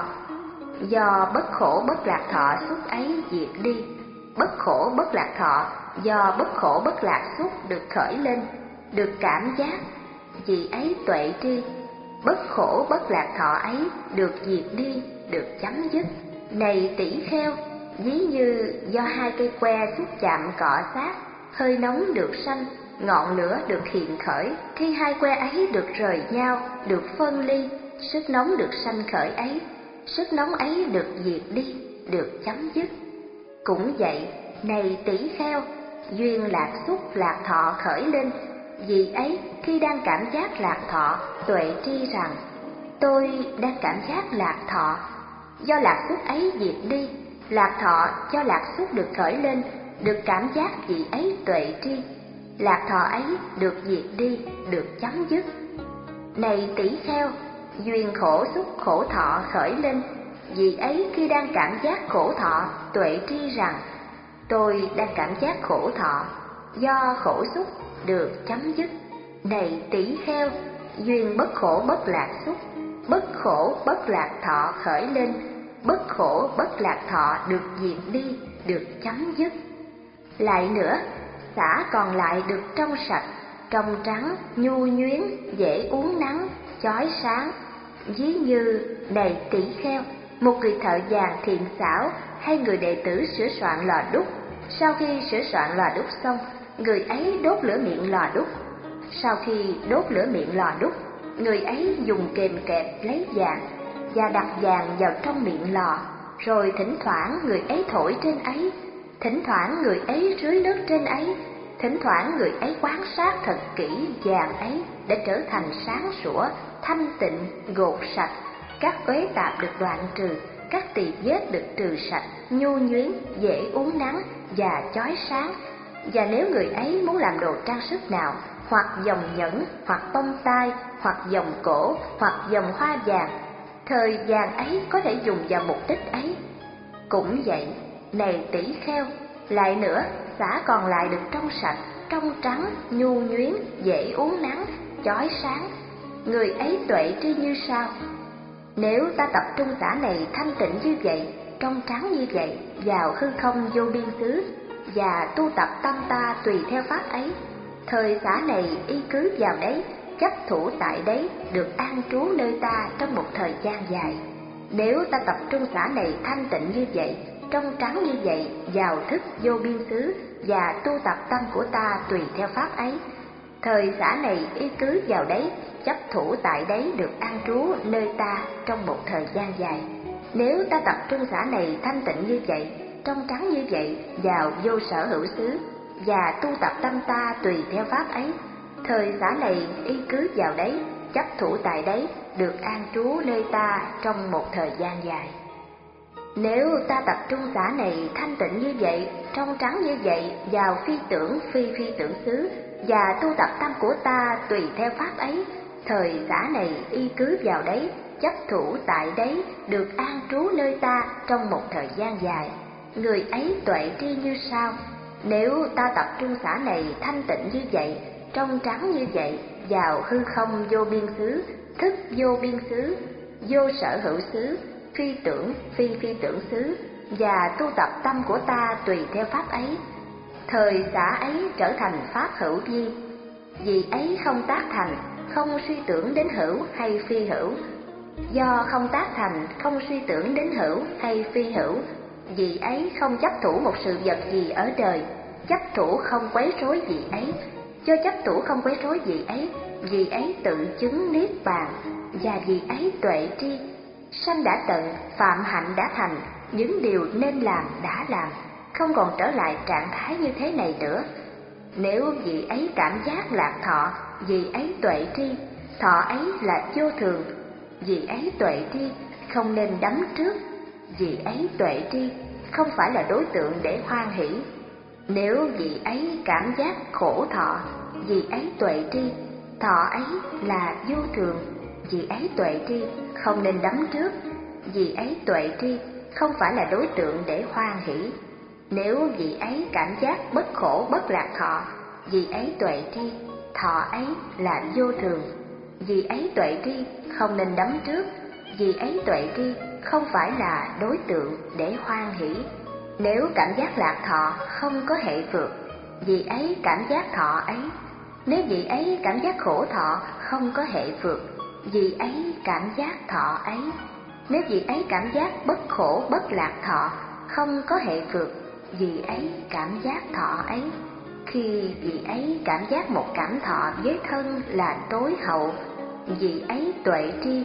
do bất khổ bất lạc thọ xúc ấy diệt đi. Bất khổ bất lạc thọ do bất khổ bất lạc xúc được khởi lên được cảm giác, vì ấy tuệ tri bất khổ bất lạc thọ ấy được diệt đi, được chấm dứt. Này tỷ kheo, ví như do hai cây que xúc chạm cọ sát, hơi nóng được sanh, ngọn lửa được hiện khởi. Khi hai que ấy được rời nhau, được phân ly, sức nóng được sanh khởi ấy, sức nóng ấy được diệt đi, được chấm dứt. Cũng vậy, này tỷ kheo, duyên lạc xúc lạc thọ khởi lên, vì ấy khi đang cảm giác lạc thọ tuệ tri rằng tôi đang cảm giác lạc thọ, do lạc xúc ấy diệt đi. Lạc thọ do lạc xúc được khởi lên được cảm giác, vì ấy tuệ tri lạc thọ ấy được diệt đi, được chấm dứt. Này tỷ kheo, duyên khổ xúc khổ thọ khởi lên, vì ấy khi đang cảm giác khổ thọ tuệ tri rằng tôi đang cảm giác khổ thọ, do khổ xúc được chấm dứt. Này tỷ kheo, duyên bất khổ bất lạc xúc bất khổ bất lạc thọ khởi lên, bất khổ bất lạc thọ được diệt đi, được chấm dứt. Lại nữa, xả còn lại được trong sạch, trong trắng, nhu nhuyến, dễ uốn nắn, chói sáng. Ví như, này tỷ kheo, một người thợ vàng thiện xảo hay người đệ tử sửa soạn lò đúc. Sau khi sửa soạn lò đúc xong, người ấy đốt lửa miệng lò đúc. Sau khi đốt lửa miệng lò đúc, người ấy dùng kềm kẹp lấy vàng và đặt vàng vào trong miệng lò, rồi thỉnh thoảng người ấy thổi trên ấy, thỉnh thoảng người ấy rưới nước trên ấy, thỉnh thoảng người ấy quan sát thật kỹ vàng ấy để trở thành sáng sủa, thanh tịnh, gột sạch, các uế tạp được đoạn trừ, các tỳ vết được trừ sạch, nhu nhuyến, dễ uốn nắn và chói sáng. Và nếu người ấy muốn làm đồ trang sức nào, hoặc vòng nhẫn, hoặc bông tai, hoặc vòng cổ, hoặc vòng hoa vàng, thời vàng ấy có thể dùng vào mục đích ấy. Cũng vậy, này tỷ kheo, lại nữa, xả còn lại được trong sạch, trong trắng, nhu nhuyến, dễ uốn nắn, chói sáng. Người ấy tuệ tri như sau: nếu ta tập trung xả này thanh tịnh như vậy, trong trắng như vậy, vào hư không vô biên xứ, và tu tập tâm ta tùy theo pháp ấy, thời xả này y cứ vào đấy, chấp thủ tại đấy, được an trú nơi ta trong một thời gian dài. Nếu ta tập trung xả này thanh tịnh như vậy, trong trắng như vậy, vào thức vô biên xứ, và tu tập tâm của ta tùy theo pháp ấy, thời xả này y cứ vào đấy, chấp thủ tại đấy, được an trú nơi ta trong một thời gian dài. Nếu ta tập trung xả này thanh tịnh như vậy, trong trắng như vậy, vào vô sở hữu xứ, và tu tập tâm ta tùy theo pháp ấy, thời xả này y cứ vào đấy, chấp thủ tại đấy, được an trú nơi ta trong một thời gian dài. Nếu ta tập trung xả này thanh tịnh như vậy, trong trắng như vậy, vào phi tưởng phi phi tưởng xứ, và tu tập tâm của ta tùy theo pháp ấy, thời xả này y cứ vào đấy, chấp thủ tại đấy, được an trú nơi ta trong một thời gian dài. Người ấy tuệ tri như sau: nếu ta tập trung xả này thanh tịnh như vậy, trong trắng như vậy, vào hư không vô biên xứ, thức vô biên xứ, vô sở hữu xứ, phi tưởng phi phi tưởng xứ, và tu tập tâm của ta tùy theo pháp ấy, thời xả ấy trở thành pháp hữu vi. Vì ấy không tác thành, không suy tưởng đến hữu hay phi hữu. Do không tác thành, không suy tưởng đến hữu hay phi hữu, vì ấy không chấp thủ một sự vật gì ở đời. chấp thủ không quấy rối vị ấy. Do chấp thủ không quấy rối vị ấy, vị ấy tự chứng niết bàn, và vị ấy tuệ tri, sanh đã tận, phạm hạnh đã thành, những điều nên làm đã làm, không còn trở lại trạng thái như thế này nữa. Nếu vị ấy cảm giác lạc thọ, vị ấy tuệ tri, thọ ấy là vô thường, vị ấy tuệ tri, không nên đắm trước, vị ấy tuệ tri, không phải là đối tượng để hoan hỷ. Nếu vị ấy cảm giác khổ thọ, vị ấy tuệ tri, thọ ấy là vô thường, vị ấy tuệ tri, không nên đắm trước, vị ấy tuệ tri, không phải là đối tượng để hoan hỷ. Nếu vị ấy cảm giác bất khổ bất lạc thọ, vị ấy tuệ tri, thọ ấy là vô thường, vị ấy tuệ tri, không nên đắm trước, vị ấy tuệ tri, không phải là đối tượng để hoan hỷ. Nếu cảm giác lạc thọ không có hệ phược, vị ấy cảm giác thọ ấy. Nếu vị ấy cảm giác khổ thọ không có hệ phược, vị ấy cảm giác thọ ấy. Nếu vị ấy cảm giác bất khổ bất lạc thọ không có hệ phược, vị ấy cảm giác thọ ấy. Khi vị ấy cảm giác một cảm thọ với thân là tối hậu, vị ấy tuệ tri.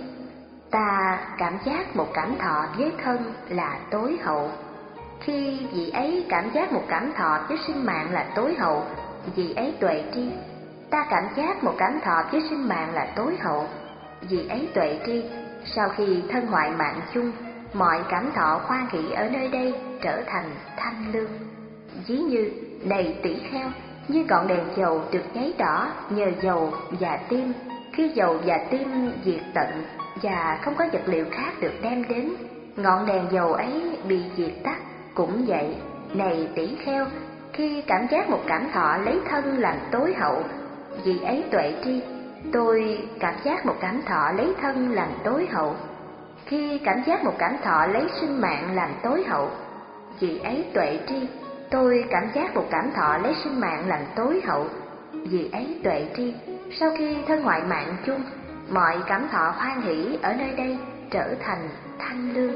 Ta cảm giác một cảm thọ với thân là tối hậu. Khi vị ấy cảm giác một cảm thọ với sinh mạng là tối hậu, vị ấy tuệ tri. Ta cảm giác một cảm thọ với sinh mạng là tối hậu, vị ấy tuệ tri. Sau khi thân hoại mạng chung, mọi cảm thọ hoan hỷ ở nơi đây trở thành thanh lương. Ví như, này tỷ kheo, như ngọn đèn dầu được cháy đỏ nhờ dầu và tim. Khi dầu và tim diệt tận và không có vật liệu khác được đem đến, ngọn đèn dầu ấy bị diệt tắt. Cũng vậy, này tỷ kheo, khi cảm giác một cảm thọ lấy thân làm tối hậu, vị ấy tuệ tri. Tôi cảm giác một cảm thọ lấy thân làm tối hậu. Khi cảm giác một cảm thọ lấy sinh mạng làm tối hậu, vị ấy tuệ tri. Tôi cảm giác một cảm thọ lấy sinh mạng làm tối hậu, vị ấy tuệ tri. Sau khi thân hoại mạng chung, mọi cảm thọ hoan hỷ ở nơi đây trở thành thanh lương.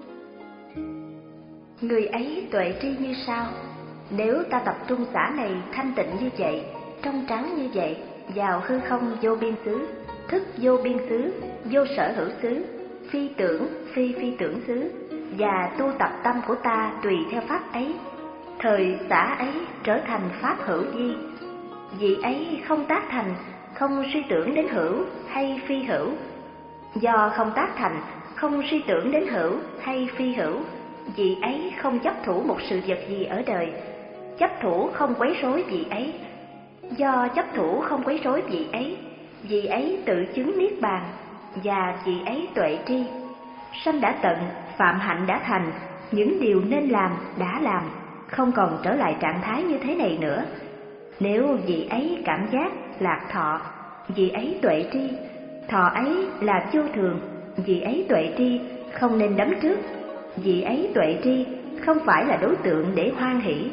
Người ấy tuệ tri như sau: nếu ta tập trung xả này thanh tịnh như vậy, trong trắng như vậy, vào hư không vô biên xứ, thức vô biên xứ, vô sở hữu xứ, phi tưởng phi phi tưởng xứ, và tu tập tâm của ta tùy theo pháp ấy, thời xả ấy trở thành pháp hữu vi. Vị ấy không tác thành, không suy tưởng đến hữu hay phi hữu. Do không tác thành, không suy tưởng đến hữu hay phi hữu, vị ấy không chấp thủ một sự vật gì ở đời. Chấp thủ không quấy rối vị ấy. Do chấp thủ không quấy rối vị ấy, vị ấy tự chứng niết bàn, và vị ấy tuệ tri. Sanh đã tận, phạm hạnh đã thành, những điều nên làm đã làm, không còn trở lại trạng thái như thế này nữa. Nếu vị ấy cảm giác lạc thọ, vị ấy tuệ tri. Thọ ấy là vô thường, vị ấy tuệ tri, không nên đắm trước. Vị ấy tuệ tri, không phải là đối tượng để hoan hỷ.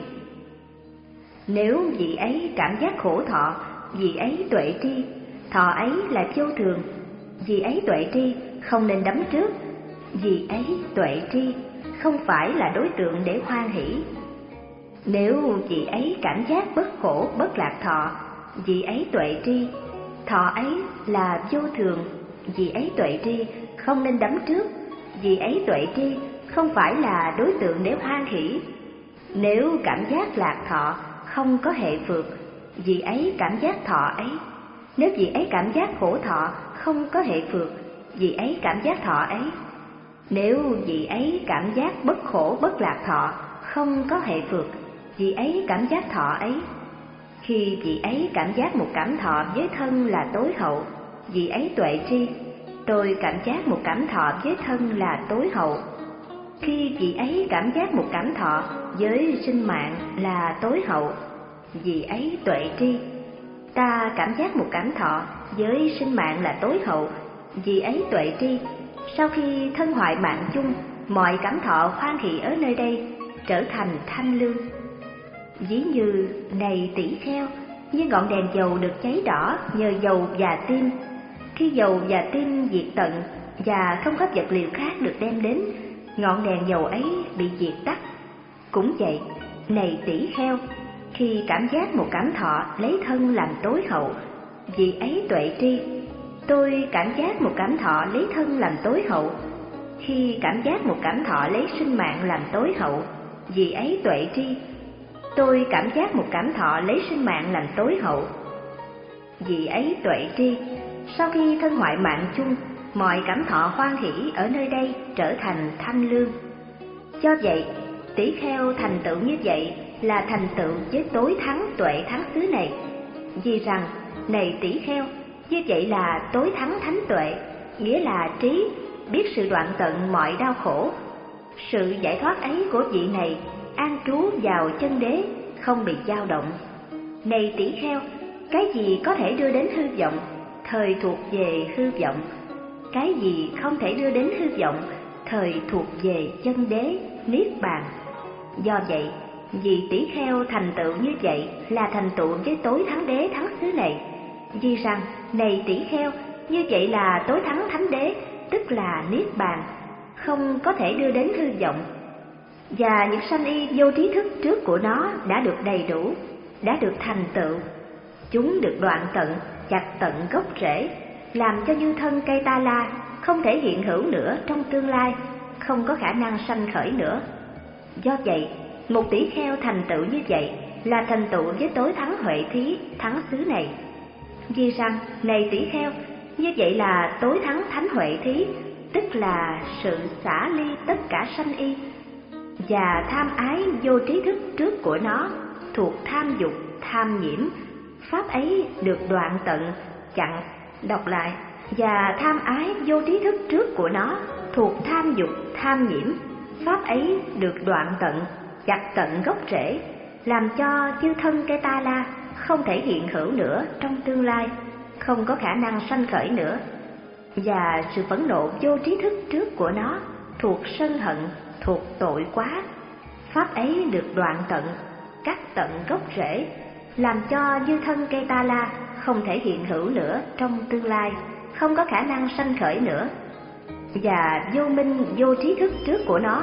Nếu vị ấy cảm giác khổ thọ, vị ấy tuệ tri. Thọ ấy là vô thường, vị ấy tuệ tri, không nên đắm trước. Vị ấy tuệ tri, không phải là đối tượng để hoan hỷ. Nếu vị ấy cảm giác bất khổ bất lạc thọ, vị ấy tuệ tri. Thọ ấy là vô thường, vị ấy tuệ tri, không nên đắm trước. Vị ấy tuệ tri, không phải là đối tượng để hoan hỷ. Nếu cảm giác lạc thọ không có hệ phược, vị ấy cảm giác thọ ấy. Nếu vị ấy cảm giác khổ thọ không có hệ phược, vị ấy cảm giác thọ ấy. Nếu vị ấy cảm giác bất khổ bất lạc thọ không có hệ phược, vị ấy cảm giác thọ ấy. Khi vị ấy cảm giác một cảm thọ với thân là tối hậu, vị ấy tuệ tri. Tôi cảm giác một cảm thọ với thân là tối hậu. Khi vị ấy cảm giác một cảm thọ với sinh mạng là tối hậu, vị ấy tuệ tri. Ta cảm giác một cảm thọ với sinh mạng là tối hậu, vị ấy tuệ tri. Sau khi thân hoại mạng chung, mọi cảm thọ hoan hỷ ở nơi đây trở thành thanh lương. Ví như, này tỷ kheo, như ngọn đèn dầu được cháy đỏ nhờ dầu và tim. Khi dầu và tim diệt tận và không có vật liệu khác được đem đến, ngọn đèn dầu ấy bị diệt tắt. Cũng vậy, này tỷ kheo, Khi cảm giác một cảm thọ lấy thân làm tối hậu, vì ấy tuệ tri. Tôi cảm giác một cảm thọ lấy thân làm tối hậu. Khi cảm giác một cảm thọ lấy sinh mạng làm tối hậu, vì ấy tuệ tri. Tôi cảm giác một cảm thọ lấy sinh mạng làm tối hậu, vì ấy tuệ tri. Sau khi thân hoại mạng chung, mọi cảm thọ hoan hỷ ở nơi đây trở thành thanh lương. Do vậy, tỷ kheo thành tựu như vậy là thành tựu với tối thắng tuệ thắng xứ này. Vì rằng, này tỷ kheo, như vậy là tối thắng thánh tuệ, nghĩa là trí, biết sự đoạn tận mọi đau khổ. Sự giải thoát ấy của vị này an trú vào chân đế, không bị dao động. Này tỷ kheo, cái gì có thể đưa đến hư vọng, thời thuộc về hư vọng. Cái gì không thể đưa đến hư vọng, thời thuộc về chân đế, niết bàn. Do vậy, vì tỷ kheo thành tựu như vậy là thành tựu với tối thắng đế thắng xứ này. Vì rằng, này tỷ kheo, như vậy là tối thắng thánh đế, tức là niết bàn, không có thể đưa đến hư vọng. Và những sanh y vô trí thức trước của nó đã được đầy đủ, đã được thành tựu. Chúng được đoạn tận, chặt tận gốc rễ, làm cho như thân cây ta la không thể hiện hữu nữa trong tương lai, không có khả năng sanh khởi nữa. Do vậy, một tỷ kheo thành tựu như vậy là thành tựu với tối thắng huệ thí thắng xứ này. Vì rằng, này tỷ kheo, như vậy là tối thắng thánh huệ thí, tức là sự xả ly tất cả sanh y. Và tham ái vô trí thức trước của nó thuộc tham dục, tham nhiễm, pháp ấy được đoạn tận, chặn, đọc lại. Và tham ái vô trí thức trước của nó thuộc tham dục, tham nhiễm, pháp ấy được đoạn tận, chặt tận gốc rễ, làm cho chư thân cây ta la không thể hiện hữu nữa trong tương lai, không có khả năng sanh khởi nữa. Và sự phẫn nộ vô trí thức trước của nó thuộc sân hận, thuộc tội quá, pháp ấy được đoạn tận, cắt tận gốc rễ, làm cho như thân cây ta la không thể hiện hữu nữa trong tương lai, không có khả năng sanh khởi nữa. Và vô minh vô trí thức trước của nó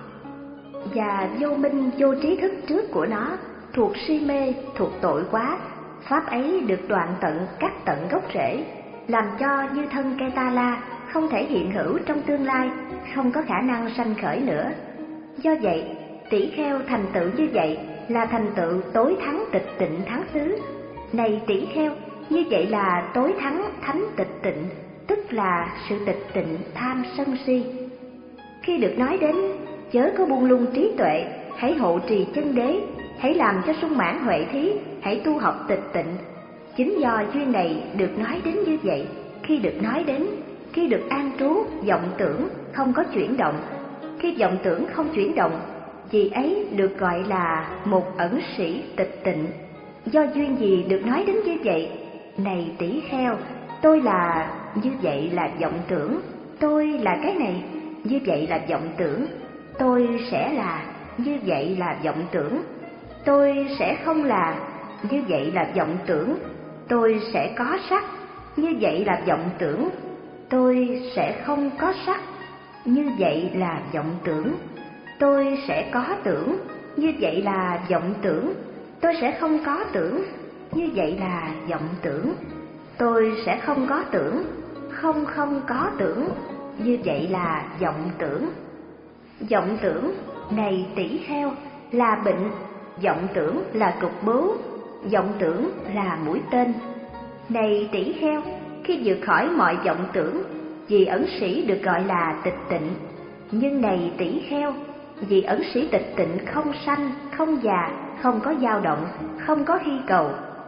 và vô minh vô trí thức trước của nó thuộc si mê, thuộc tội quá, pháp ấy được đoạn tận, cắt tận gốc rễ, làm cho như thân cây ta la không thể hiện hữu trong tương lai, không có khả năng sanh khởi nữa. Do vậy, tỷ kheo thành tựu như vậy là thành tựu tối thắng tịch tịnh thắng xứ. Này tỷ kheo, như vậy là tối thắng thánh tịch tịnh, tức là sự tịch tịnh tham sân si. Khi được nói đến chớ có buông lung trí tuệ, hãy hộ trì chân đế, hãy làm cho sung mãn huệ thí, hãy tu học tịch tịnh. Chính do duyên này được nói đến như vậy. Khi được nói đến, khi được an trú, vọng tưởng không có chuyển động. Khi vọng tưởng không chuyển động, vì ấy được gọi là một ẩn sĩ tịch tịnh. Do duyên gì được nói đến như vậy? Này tỷ kheo, tôi là như vậy là vọng tưởng, tôi là cái này, như vậy là vọng tưởng, tôi sẽ là, như vậy là vọng tưởng, tôi sẽ không là, như vậy là vọng tưởng, tôi sẽ có sắc, như vậy là vọng tưởng, tôi sẽ không có sắc, như vậy là vọng tưởng, tôi sẽ có tưởng, như vậy là vọng tưởng, tôi sẽ không có tưởng, như vậy là vọng tưởng, tôi sẽ không có tưởng, không không có tưởng, như vậy là vọng tưởng. Vọng tưởng, này tỷ kheo, là bệnh, vọng tưởng là cục bướu, vọng tưởng là mũi tên. Này tỷ kheo, khi vượt khỏi mọi vọng tưởng, vì ẩn sĩ được gọi là tịch tịnh. Nhưng này tỷ kheo, vì ẩn sĩ tịch tịnh không sanh, không già, không có dao động, không có hy cầu.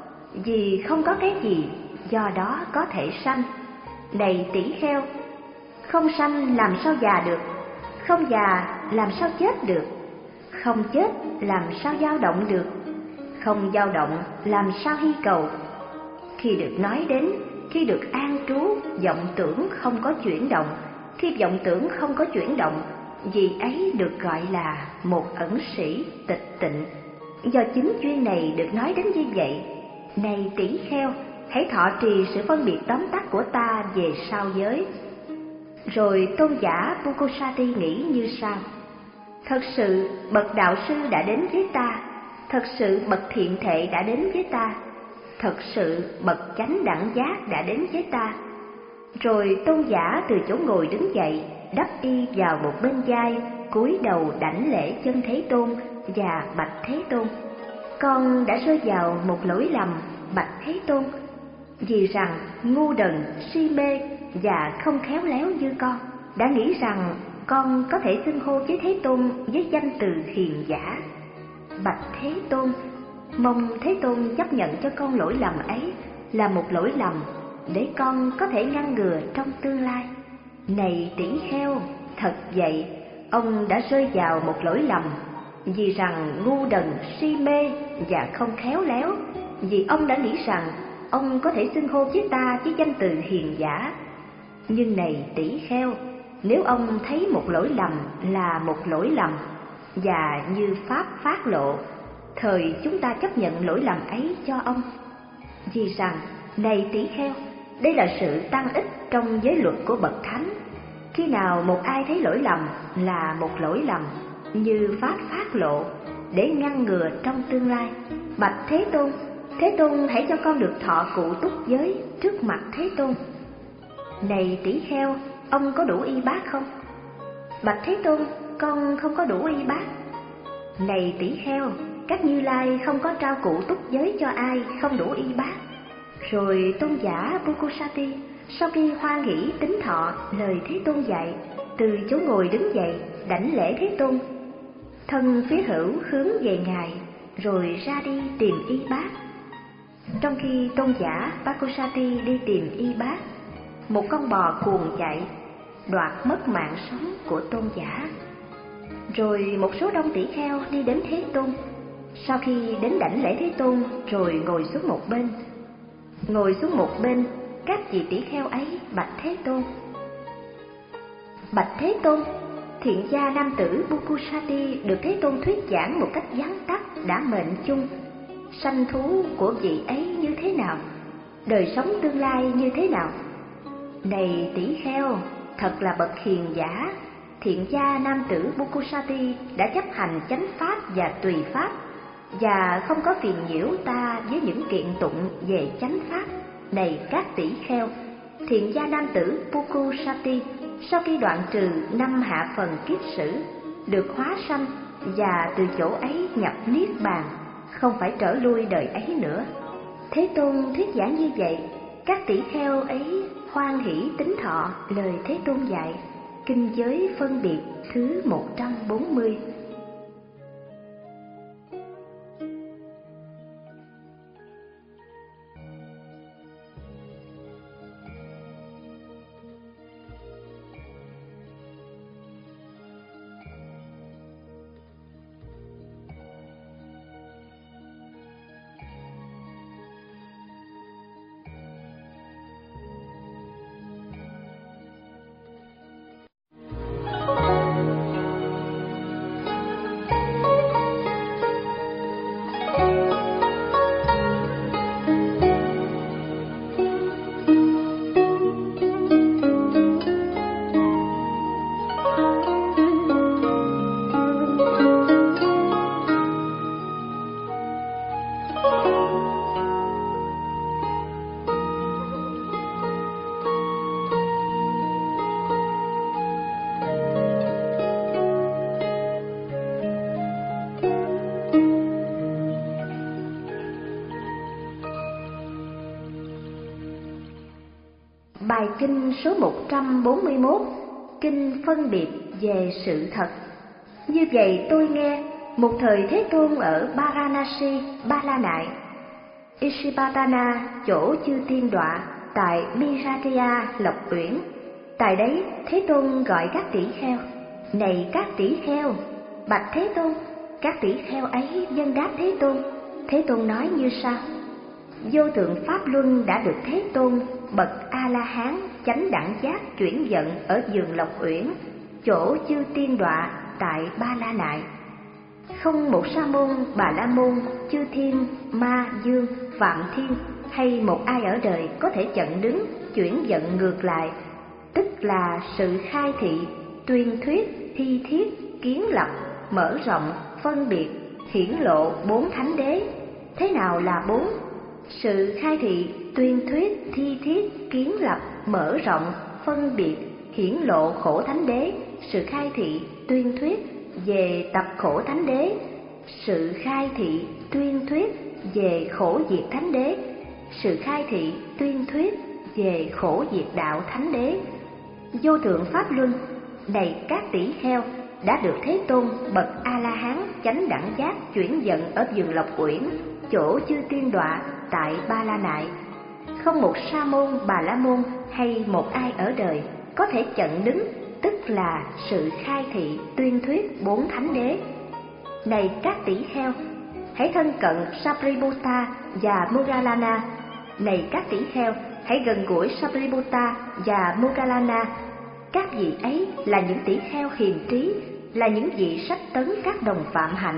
Vì không có cái gì, do đó có thể sanh. Này tỷ kheo, không sanh làm sao già được, không già làm sao chết được, không chết làm sao dao động được, không dao động làm sao hy cầu. Khi được nói đến, khi được an trú, vọng tưởng không có chuyển động. Khi vọng tưởng không có chuyển động, vì ấy được gọi là một ẩn sĩ tịch tịnh. Do chính duyên này được nói đến như vậy. Này tỷ kheo, hãy thọ trì sự phân biệt tóm tắt của ta về sao giới. Rồi tôn giả Pukosati nghĩ như sau: thật sự bậc đạo sư đã đến với ta, thật sự bậc thiện thệ đã đến với ta, thật sự bậc chánh đẳng giác đã đến với ta. Rồi tôn giả từ chỗ ngồi đứng dậy, đắp y vào một bên vai, cúi đầu đảnh lễ chân Thế Tôn và bạch Thế Tôn: con đã rơi vào một lỗi lầm, bạch Thế Tôn, vì rằng ngu đần, si mê và không khéo léo như con, đã nghĩ rằng con có thể xưng hô với Thế Tôn với danh từ hiền giả. Bạch Thế Tôn, mong Thế Tôn chấp nhận cho con lỗi lầm ấy là một lỗi lầm để con có thể ngăn ngừa trong tương lai. Này tỷ kheo, thật vậy, ông đã rơi vào một lỗi lầm vì rằng ngu đần, si mê và không khéo léo, vì ông đã nghĩ rằng ông có thể xưng hô với ta với danh từ hiền giả. Nhưng này tỷ kheo, nếu ông thấy một lỗi lầm là một lỗi lầm, và như Pháp phát lộ, thời chúng ta chấp nhận lỗi lầm ấy cho ông. Vì rằng, này tỷ kheo, đây là sự tăng ích trong giới luật của bậc thánh. Khi nào một ai thấy lỗi lầm là một lỗi lầm, như Pháp phát lộ, để ngăn ngừa trong tương lai. Bạch Thế Tôn, Thế Tôn hãy cho con được thọ cụ túc giới trước mặt Thế Tôn. Này tỷ kheo, ông có đủ y bát không? Bạch Thế Tôn, con không có đủ y bát. Này tỷ kheo, các Như Lai không có trao cụ túc giới cho ai không đủ y bát. Rồi tôn giả Pukusati sau khi hoan hỷ tín thọ lời Thế Tôn dạy, từ chỗ ngồi đứng dậy đảnh lễ Thế Tôn, thân phía hữu hướng về ngài, rồi ra đi tìm y bát. Trong khi tôn giả Pukusati đi tìm y bát, một con bò cuồng chạy đoạt mất mạng sống của tôn giả. Rồi một số đông tỷ kheo đi đến Thế Tôn, sau khi đến đảnh lễ Thế Tôn rồi ngồi xuống một bên. Ngồi xuống một bên, các vị tỷ kheo ấy bạch Thế Tôn: Bạch Thế Tôn, thiện gia nam tử Pukusati được Thế Tôn thuyết giảng một cách vắn tắt đã mệnh chung. Sanh thú của vị ấy như thế nào? Đời sống tương lai như thế nào? Này tỷ kheo, thật là bậc hiền giả, thiện gia nam tử Pukusati đã chấp hành chánh pháp và tùy pháp, và không có phiền nhiễu ta với những kiện tụng về chánh pháp. Này các tỷ kheo, thiện gia nam tử Pukusati sau khi đoạn trừ năm hạ phần kiết sử, được hóa sanh và từ chỗ ấy nhập niết bàn, không phải trở lui đời ấy nữa. Thế Tôn thuyết giảng như vậy, các tỷ kheo ấy hoan hỷ tín thọ lời Thế Tôn dạy. Kinh giới phân biệt thứ một trăm bốn mươi. Bài kinh số một trăm bốn mươi mốt, kinh phân biệt về sự thật. Như vậy tôi nghe, một thời Thế Tôn ở Varanasi, Ba La Nại, Isipatana, chỗ chư tiên đọa, tại Miratia, Lộc Uyển. Tại đấy, Thế Tôn gọi các tỷ kheo: Này các tỷ kheo, bạch Thế Tôn. Các tỷ kheo ấy vâng đáp Thế Tôn. Thế Tôn nói như sau: Vô thượng pháp luân đã được Thế Tôn bậc A La Hán chánh đẳng giác chuyển vận ở vườn Lộc Uyển, chỗ chư tiên đọa tại Ba La Nại. Không một sa môn, bà la môn, chư thiên, ma, dương, phạm thiên hay một ai ở đời có thể chặn đứng chuyển vận ngược lại, tức là sự khai thị, tuyên thuyết, thi thiết, kiến lập, mở rộng, phân biệt, hiển lộ bốn thánh đế. Thế nào là bốn? Sự khai thị, tuyên thuyết, thi thiết, kiến lập, mở rộng, phân biệt, hiển lộ khổ thánh đế. Sự khai thị, tuyên thuyết về tập khổ thánh đế. Sự khai thị, tuyên thuyết về khổ diệt thánh đế. Sự khai thị, tuyên thuyết về khổ diệt đạo thánh đế. Vô thượng pháp luân, này các tỷ kheo, đã được Thế Tôn bậc A La Hán chánh đẳng giác chuyển dẫn ở vườn Lộc Uyển, chỗ chư tiên đọa tại Ba La Nại. Không một sa môn, bà la môn hay một ai ở đời có thể chặn đứng, tức là sự khai thị tuyên thuyết bốn thánh đế. Này các tỷ kheo, hãy thân cận Sariputta và Moggallana. Này các tỷ kheo, hãy gần gũi Sariputta và Moggallana. Các vị ấy là những tỷ kheo hiền trí, là những vị sách tấn các đồng phạm hạnh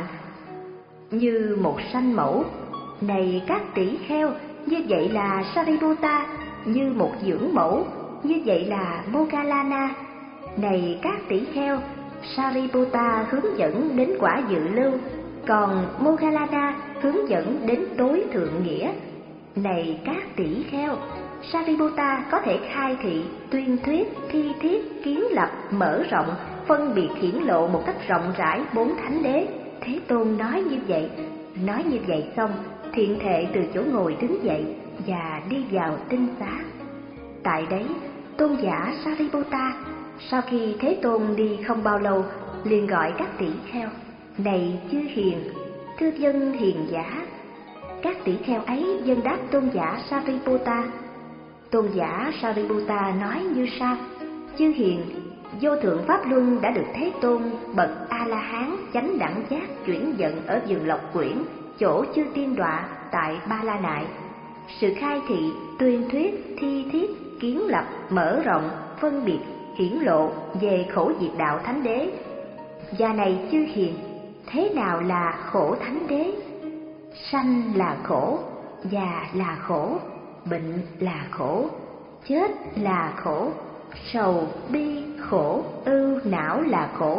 như một sanh mẫu. Này các tỷ kheo, như vậy là Sariputta, như một dưỡng mẫu, như vậy là Moggallana. Này các tỷ kheo, Sariputta hướng dẫn đến quả dự lưu, còn Moggallana hướng dẫn đến tối thượng nghĩa. Này các tỷ kheo, Sariputta có thể khai thị, tuyên thuyết, thi thiết, kiến lập, mở rộng, phân biệt hiển lộ một cách rộng rãi bốn thánh đế. Thế Tôn nói như vậy. Nói như vậy xong, thiện thệ từ chỗ ngồi đứng dậy và đi vào tinh xá. Tại đấy, tôn giả Sariputta sau khi Thế Tôn đi không bao lâu liền gọi các tỷ kheo: này chư hiền, thưa dân hiền giả. Các tỷ kheo ấy vâng đáp tôn giả Sariputta. Tôn giả Sariputta nói như sau: chư hiền, vô thượng pháp luân đã được Thế Tôn bậc A La Hán chánh đẳng giác chuyển dẫn ở vườn Lộc Quyển, chỗ chư tiên đọa tại Ba La Nại. Sự khai thị, tuyên thuyết, thi thiết, kiến lập, mở rộng, phân biệt, hiển lộ về khổ diệt đạo thánh đế. Và này chư hiền, thế nào là khổ thánh đế? Sanh là khổ, già là khổ, bệnh là khổ, chết là khổ, sầu bi khổ, ưu não là khổ,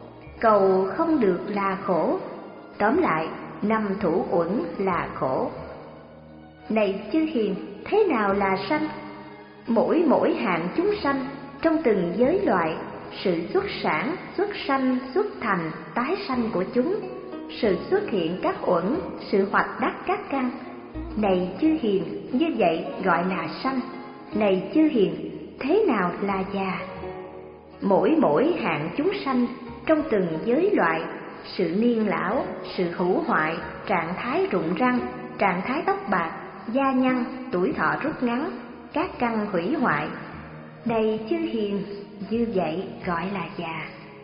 cầu không được là khổ. Tóm lại, năm thủ uẩn là khổ. Này chư hiền, thế nào là sanh? Mỗi mỗi hạng chúng sanh trong từng giới loại, sự xuất sản, xuất sanh, xuất thành, tái sanh của chúng, sự xuất hiện các uẩn, sự hoạch đắc các căn. Này chư hiền, như vậy gọi là sanh. Này chư hiền, thế nào là già? Mỗi mỗi hạng chúng sanh trong từng giới loại, sự niên lão, sự hữu hoại, trạng thái rụng răng, trạng thái tóc bạc, da nhăn, tuổi thọ rút ngắn, các căn hủy hoại. Này chư hiền, như vậy gọi là già.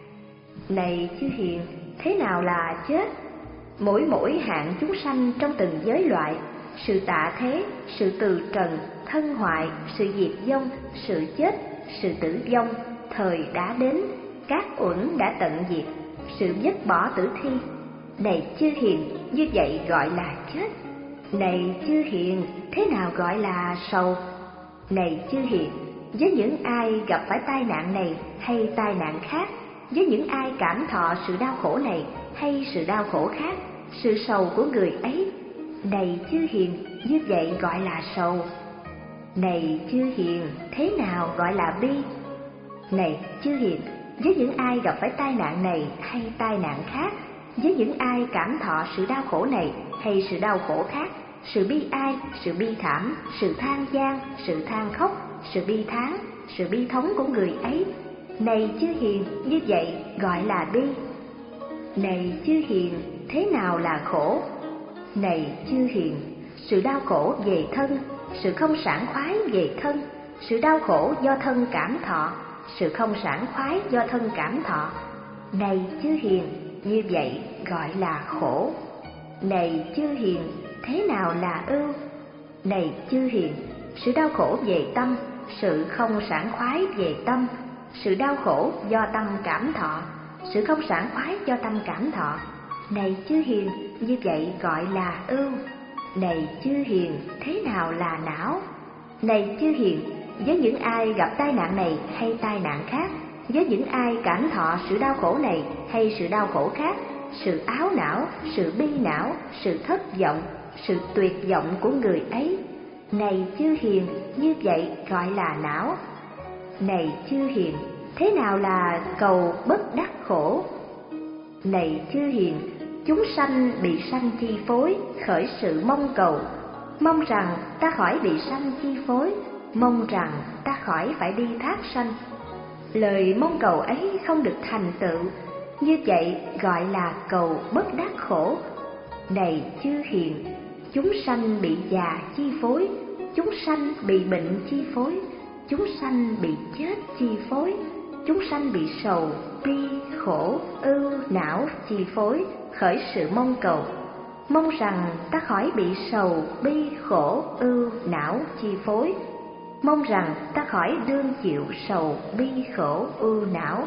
Này chư hiền, thế nào là chết? Mỗi mỗi hạng chúng sanh trong từng giới loại, sự tạ thế, sự từ trần, thân hoại, sự diệt vong, sự chết, sự tử vong, thời đã đến, các uẩn đã tận diệt, sự dứt bỏ tử thi. Này chư hiền, như vậy gọi là chết. Này chư hiền, thế nào gọi là sầu? Này chư hiền, với những ai gặp phải tai nạn này hay tai nạn khác, với những ai cảm thọ sự đau khổ này hay sự đau khổ khác, sự sầu của người ấy. Này chư hiền, như vậy gọi là sầu. Này chư hiền, thế nào gọi là bi? Này chư hiền, với những ai gặp phải tai nạn này hay tai nạn khác, với những ai cảm thọ sự đau khổ này hay sự đau khổ khác, sự bi ai, sự bi thảm, sự than gian, sự than khóc, sự bi thán, sự bi thống của người ấy. Này chư hiền, như vậy gọi là bi. Này chư hiền, thế nào là khổ? Này chư hiền, sự đau khổ về thân, sự không sảng khoái về thân, sự đau khổ do thân cảm thọ, sự không sảng khoái do thân cảm thọ. Này chư hiền, như vậy gọi là khổ. Này chư hiền, thế nào là ưu? Này chư hiền, sự đau khổ về tâm, sự không sảng khoái về tâm, sự đau khổ do tâm cảm thọ, sự không sảng khoái do tâm cảm thọ. Này chư hiền, như vậy gọi là ưu. Này chư hiền, thế nào là não? Này chư hiền, với những ai gặp tai nạn này hay tai nạn khác, với những ai cảm thọ sự đau khổ này hay sự đau khổ khác, sự áo não, sự bi não, sự thất vọng, sự tuyệt vọng của người ấy. Này chư hiền, như vậy gọi là não. Này chư hiền, thế nào là cầu bất đắc khổ? Này chư hiền, chúng sanh bị sanh chi phối, khởi sự mong cầu, mong rằng ta khỏi bị sanh chi phối, mong rằng ta khỏi phải đi thác sanh. Lời mong cầu ấy không được thành tựu, như vậy gọi là cầu bất đắc khổ. Này chư hiền, chúng sanh bị già chi phối, chúng sanh bị bệnh chi phối, chúng sanh bị chết chi phối, chúng sanh bị sầu, bi, khổ, ưu, não chi phối, khởi sự mong cầu, mong rằng ta khỏi bị sầu, bi, khổ, ưu, não chi phối, mong rằng ta khỏi đương chịu sầu, bi, khổ, ưu, não.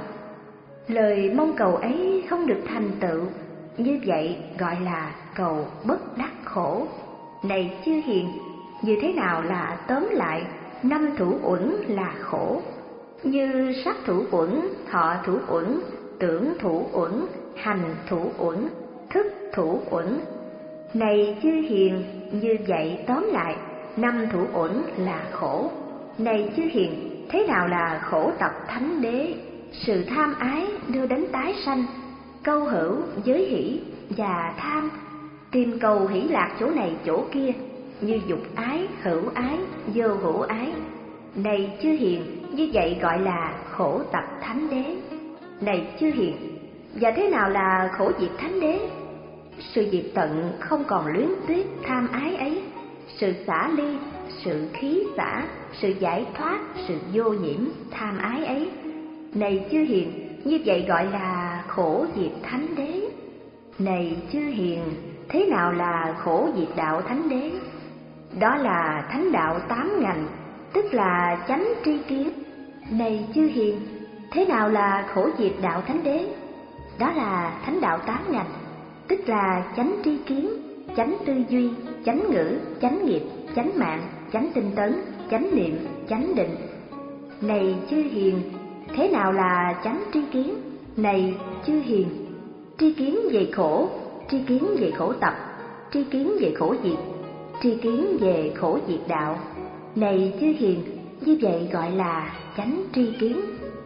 Lời mong cầu ấy không được thành tựu, như vậy gọi là cầu bất đắc khổ. Này chư hiền, như thế nào là tóm lại năm thủ uẩn là khổ? Như sắc thủ uẩn, thọ thủ uẩn, tưởng thủ uẩn, hành thủ uẩn, thức thủ uẩn. Này chư hiền, như vậy tóm lại năm thủ uẩn là khổ. Này chư hiền, thế nào là khổ tập thánh đế? Sự tham ái đưa đến tái sanh, câu hữu, giới hỷ và tham, tìm cầu hỷ lạc chỗ này chỗ kia, như dục ái, hữu ái, vô hữu ái. Này chư hiền, như vậy gọi là khổ tập thánh đế. Này chư hiền, và thế nào là khổ diệt thánh đế? Sự diệt tận không còn luyến tiếc tham ái ấy, sự xả ly, sự khí xả, sự giải thoát, sự vô nhiễm tham ái ấy. Này chư hiền, như vậy gọi là khổ diệt thánh đế. Này chư hiền, thế nào là khổ diệt đạo thánh đế? Đó là thánh đạo tám ngành, tức là chánh tri kiến. Này chư hiền, thế nào là khổ diệt đạo thánh đế? Đó là thánh đạo tám ngành, tức là chánh tri kiến, chánh tư duy, chánh ngữ, chánh nghiệp, chánh mạng, chánh tinh tấn, chánh niệm, chánh định. Này chư hiền, thế nào là chánh tri kiến? Này chư hiền, tri kiến về khổ, tri kiến về khổ tập, tri kiến về khổ diệt, tri kiến về khổ diệt đạo. Này chư hiền, như vậy gọi là chánh tri kiến.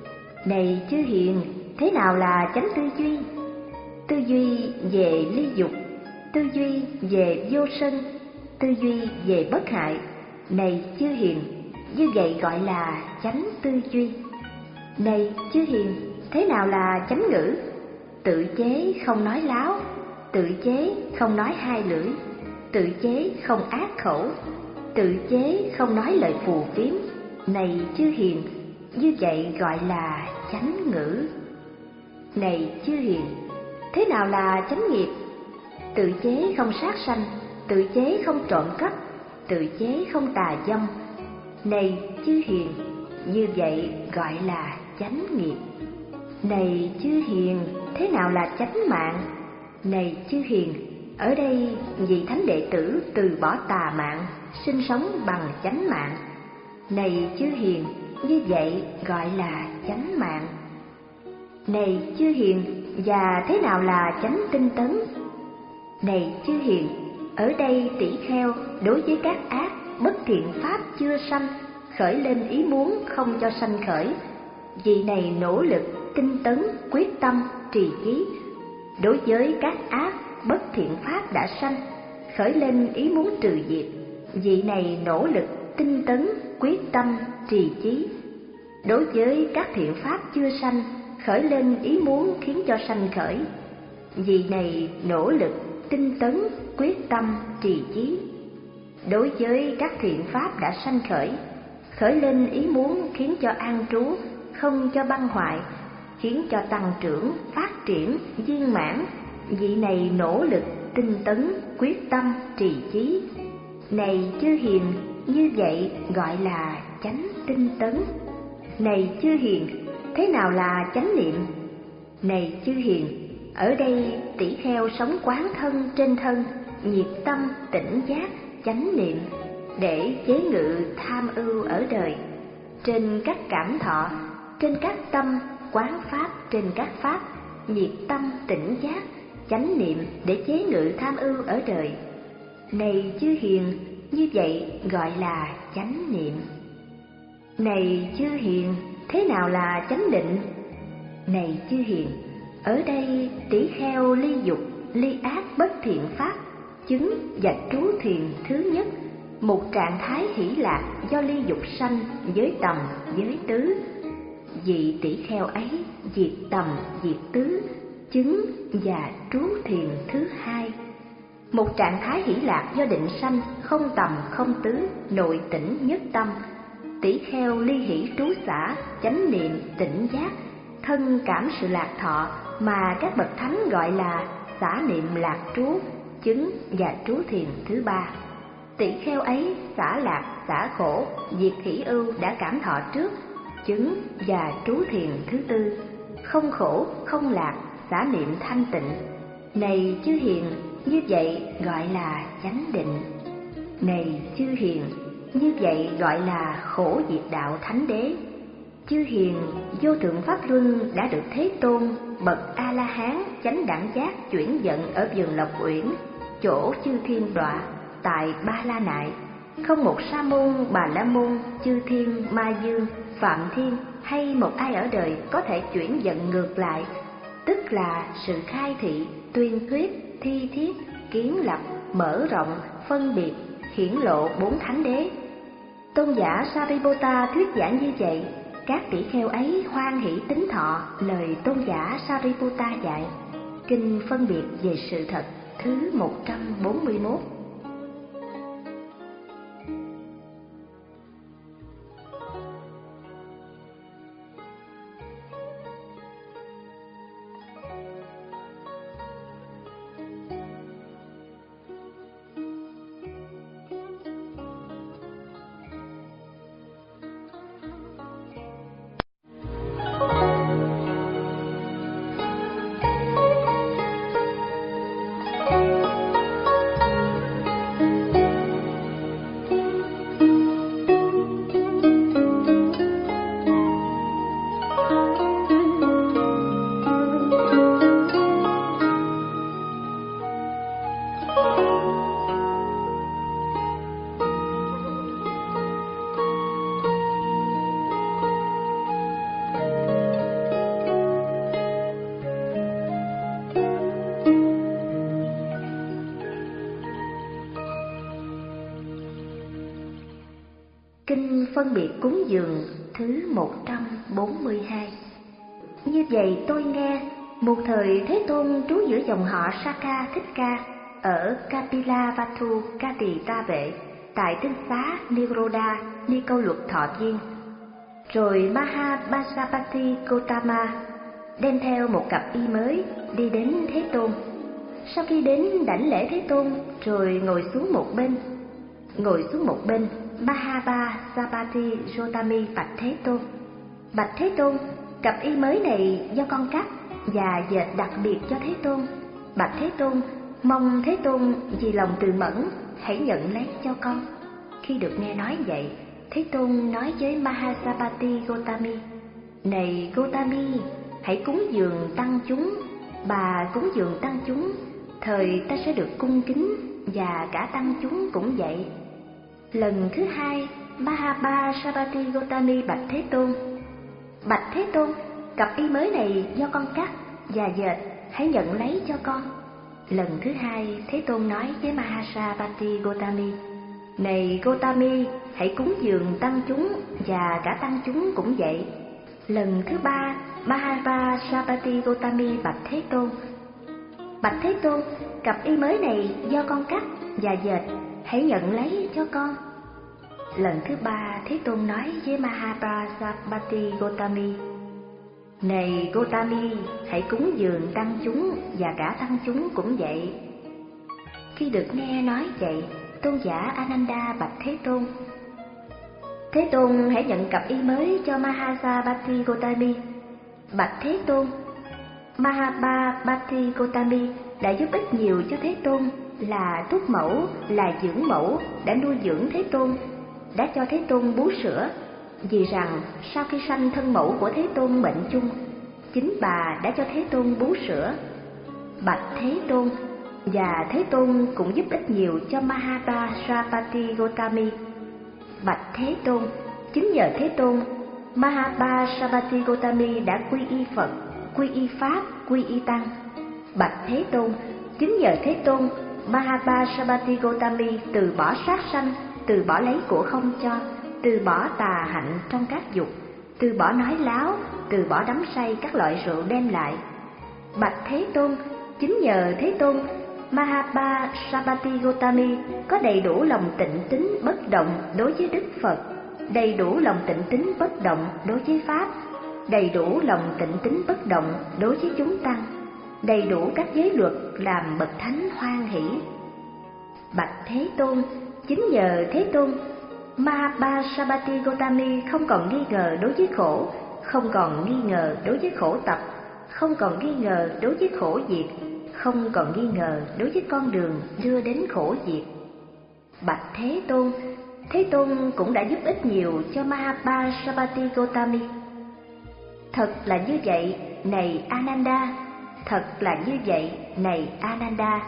Này chư hiền, thế nào là chánh tư duy? Tư duy về ly dục, tư duy về vô sân, tư duy về bất hại. Này chư hiền, như vậy gọi là chánh tư duy. Này chư hiền, thế nào là chánh ngữ? Tự chế không nói láo, tự chế không nói hai lưỡi, tự chế không ác khẩu, tự chế không nói lời phù phiếm. Này chư hiền, như vậy gọi là chánh ngữ. Này chư hiền, thế nào là chánh nghiệp? Tự chế không sát sanh, tự chế không trộm cắp, tự chế không tà dâm. Này chư hiền, như vậy gọi là chánh nghiệp. Này chư hiền, thế nào là chánh mạng? Này chư hiền, ở đây vị thánh đệ tử từ bỏ tà mạng, sinh sống bằng chánh mạng. Này chư hiền, như vậy gọi là chánh mạng. Này chư hiền, và thế nào là chánh tinh tấn? Này chư hiền, ở đây tỷ kheo đối với các ác bất thiện pháp chưa sanh, khởi lên ý muốn không cho sanh khởi. Vị này nỗ lực, tinh tấn, quyết tâm, trì chí. Đối với các ác bất thiện pháp đã sanh, khởi lên ý muốn trừ diệt. Vị này nỗ lực, tinh tấn, quyết tâm, trì chí. Đối với các thiện pháp chưa sanh, khởi lên ý muốn khiến cho sanh khởi. Vị này nỗ lực, tinh tấn, quyết tâm, trì chí. Đối với các thiện pháp đã sanh khởi, khởi lên ý muốn khiến cho an trú, không cho băng hoại, khiến cho tăng trưởng, phát triển, viên mãn. Vị này nỗ lực, tinh tấn, quyết tâm, trì chí. Này chư hiền, như vậy gọi là chánh tinh tấn. Này chư hiền, thế nào là chánh niệm? Này chư hiền, ở đây tỷ kheo sống quán thân trên thân, nhiệt tâm, tỉnh giác, chánh niệm, để chế ngự tham ưu ở đời. Trên các cảm thọ, trên các tâm, quán pháp trên các pháp, nhiệt tâm, tỉnh giác, chánh niệm để chế ngự tham ưu ở đời. Này chư hiền, như vậy gọi là chánh niệm. Này chư hiền, thế nào là chánh định? Này chư hiền, ở đây tỷ kheo ly dục, ly ác bất thiện pháp, chứng và trú thiền thứ nhất, một trạng thái hỷ lạc do ly dục sanh, giới tầm, giới tứ. Vị tỷ kheo ấy diệt tầm, diệt tứ, chứng và trú thiền thứ hai, một trạng thái hỷ lạc do định sanh, không tầm, không tứ, nội tỉnh nhất tâm. Tỷ kheo ly hỷ trú xả, chánh niệm, tỉnh giác, thân cảm sự lạc thọ mà các bậc thánh gọi là xả niệm lạc trú, chứng và trú thiền thứ ba. Tỷ kheo ấy xả lạc, xả khổ, diệt hỷ ưu đã cảm thọ trước, chứng và trú thiền thứ tư, không khổ, không lạc, xả niệm thanh tịnh. Này chư hiền, như vậy gọi là chánh định. Này chư hiền, như vậy gọi là khổ diệt đạo thánh đế. Chư hiền, vô thượng pháp luân đã được Thế Tôn bậc A La Hán chánh đẳng giác chuyển vận ở vườn Lộc Uyển, chỗ chư thiên đọa tại Ba La Nại. Không một sa môn, bà la môn, chư thiên, ma dương, phạm thiên hay một ai ở đời có thể chuyển vận ngược lại, tức là sự khai thị, tuyên thuyết, thi thiết, kiến lập, mở rộng, phân biệt, hiển lộ bốn thánh đế. Tôn giả Sariputta thuyết giảng như vậy, các tỷ kheo ấy hoan hỷ tín thọ lời tôn giả Sariputta dạy. Kinh phân biệt về sự thật thứ một trăm bốn mươi mốt. Kinh phân biệt cúng dường thứ một trăm bốn mươi hai. Như vậy tôi nghe, một thời Thế Tôn trú giữa dòng họ Sakka Thích Ca ở Kapilavatthu Ca Tỳ Ta Vệ tại tinh xá Niroda, Ni Câu Luật Thọ Viên. Rồi Mahabhasapati Gotama đem theo một cặp y mới đi đến Thế Tôn. Sau khi đến đảnh lễ Thế Tôn rồi ngồi xuống một bên, ngồi xuống một bên, Mahabhasapati Gotami bạch Thế Tôn: Bạch Thế Tôn, cặp y mới này do con cắt và dệt đặc biệt cho Thế Tôn. Bạch Thế Tôn, mong Thế Tôn vì lòng từ mẫn hãy nhận lấy cho con. Khi được nghe nói vậy, Thế Tôn nói với Mahasapati Gotami: Này Gotami, hãy cúng dường tăng chúng. Bà cúng dường tăng chúng, thời ta sẽ được cung kính, và cả tăng chúng cũng vậy. Lần thứ hai, Mahabhasapati Gotami bạch Thế Tôn: Bạch Thế Tôn, cặp y mới này do con cắt và dệt, hãy nhận lấy cho con. Lần thứ hai, Thế Tôn nói với Mahasapati Gotami: Này Gotami, hãy cúng dường tăng chúng, và cả tăng chúng cũng vậy. Lần thứ ba, Mahasapati Gotami bạch Thế Tôn: Bạch Thế Tôn, cặp y mới này do con cắt và dệt, hãy nhận lấy cho con. Lần thứ ba, Thế Tôn nói với Mahasapati Gotami: Này Gotami, hãy cúng dường tăng chúng, và cả tăng chúng cũng vậy. Khi được nghe nói vậy, tôn giả Ananda bạch Thế Tôn: Thế Tôn hãy nhận cặp y mới cho Mahasapati Gotami. Bạch Thế Tôn, Mahasapati Gotami đã giúp ích nhiều cho Thế Tôn, là thúc mẫu, là dưỡng mẫu, đã nuôi dưỡng Thế Tôn, đã cho Thế Tôn bú sữa. Vì rằng sau khi sanh thân mẫu của Thế Tôn bệnh chung, chính bà đã cho Thế Tôn bú sữa. Bạch Thế Tôn, và Thế Tôn cũng giúp ích nhiều cho Mahapajapati Gotami. Bạch Thế Tôn, chính nhờ Thế Tôn, Mahapajapati Gotami đã quy y Phật, quy y Pháp, quy y Tăng. Bạch Thế Tôn, chính nhờ Thế Tôn, Mahapajapati Gotami từ bỏ sát sanh, từ bỏ lấy của không cho, từ bỏ tà hạnh trong các dục, từ bỏ nói láo, từ bỏ đắm say các loại rượu đem lại. Bạch Thế Tôn, chính nhờ Thế Tôn, Mahapajapati Gotami có đầy đủ lòng tịnh tín bất động đối với Đức Phật, đầy đủ lòng tịnh tín bất động đối với Pháp, đầy đủ lòng tịnh tín bất động đối với chúng tăng, đầy đủ các giới luật làm bậc thánh hoan hỷ. Bạch Thế Tôn, chính nhờ Thế Tôn, Mahapajapati Gotami không còn nghi ngờ đối với khổ, không còn nghi ngờ đối với khổ tập, không còn nghi ngờ đối với khổ diệt, không còn nghi ngờ đối với con đường đưa đến khổ diệt. Bạch Thế Tôn, Thế Tôn cũng đã giúp ích nhiều cho Mahapajapati Gotami. Thật là như vậy, này Ananda, thật là như vậy, này Ananda.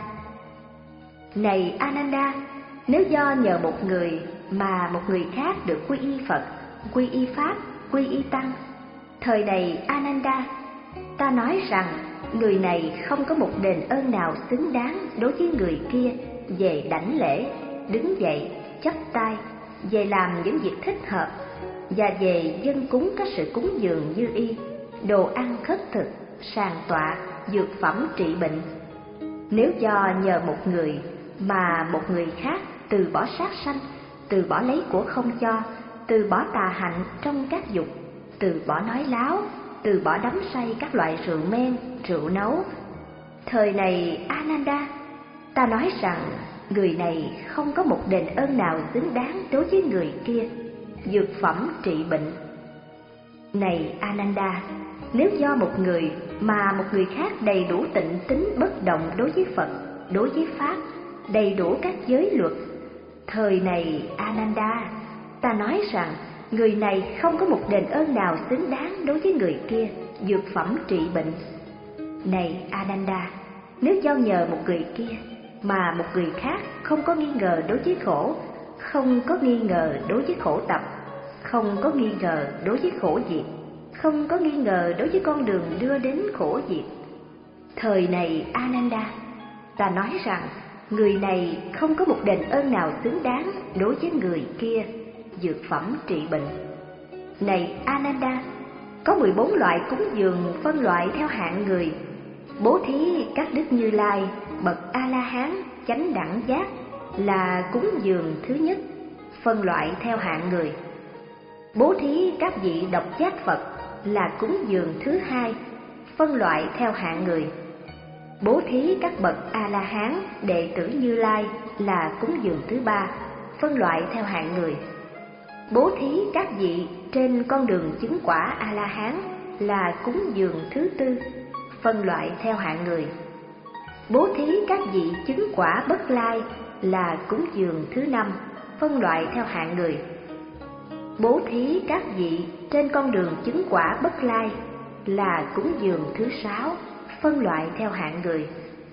Này Ananda, nếu do nhờ một người mà một người khác được quy y Phật, quy y Pháp, quy y Tăng, thời này Ananda, ta nói rằng người này không có một đền ơn nào xứng đáng đối với người kia về đảnh lễ, đứng dậy, chắp tay, về làm những việc thích hợp, và về dâng cúng các sự cúng dường như y, đồ ăn khất thực, sàng tọa, dược phẩm trị bệnh. Nếu do nhờ một người mà một người khác từ bỏ sát sanh, từ bỏ lấy của không cho, từ bỏ tà hạnh trong các dục, từ bỏ nói láo, từ bỏ đắm say các loại rượu men, rượu nấu, thời này Ananda, ta nói rằng người này không có một đền ơn nào xứng đáng đối với người kia, dược phẩm trị bệnh. Này Ananda, nếu do một người mà một người khác đầy đủ tịnh tín bất động đối với Phật, đối với Pháp, đầy đủ các giới luật, thời này Ananda, ta nói rằng người này không có một đền ơn nào xứng đáng đối với người kia, dược phẩm trị bệnh. Này Ananda, nếu do nhờ một người kia mà một người khác không có nghi ngờ đối với khổ, không có nghi ngờ đối với khổ tập, không có nghi ngờ đối với khổ diệt, không có nghi ngờ đối với con đường đưa đến khổ diệt, thời này Ananda, ta nói rằng người này không có một đền ơn nào xứng đáng đối với người kia, dược phẩm trị bệnh. Này Ananda, có mười bốn loại cúng dường phân loại theo hạng người. Bố thí các đức Như Lai, bậc A La Hán, chánh đẳng giác là cúng dường thứ nhất, phân loại theo hạng người. Bố thí các vị độc giác Phật là cúng dường thứ hai, phân loại theo hạng người. Bố thí các bậc A La Hán, đệ tử Như Lai là cúng dường thứ ba, phân loại theo hạng người. Bố thí các vị trên con đường chứng quả A La Hán là cúng dường thứ tư, phân loại theo hạng người. Bố thí các vị chứng quả Bất Lai là cúng dường thứ năm, phân loại theo hạng người. Bố thí các vị trên con đường chứng quả Bất Lai là cúng dường thứ sáu, phân loại theo hạng người.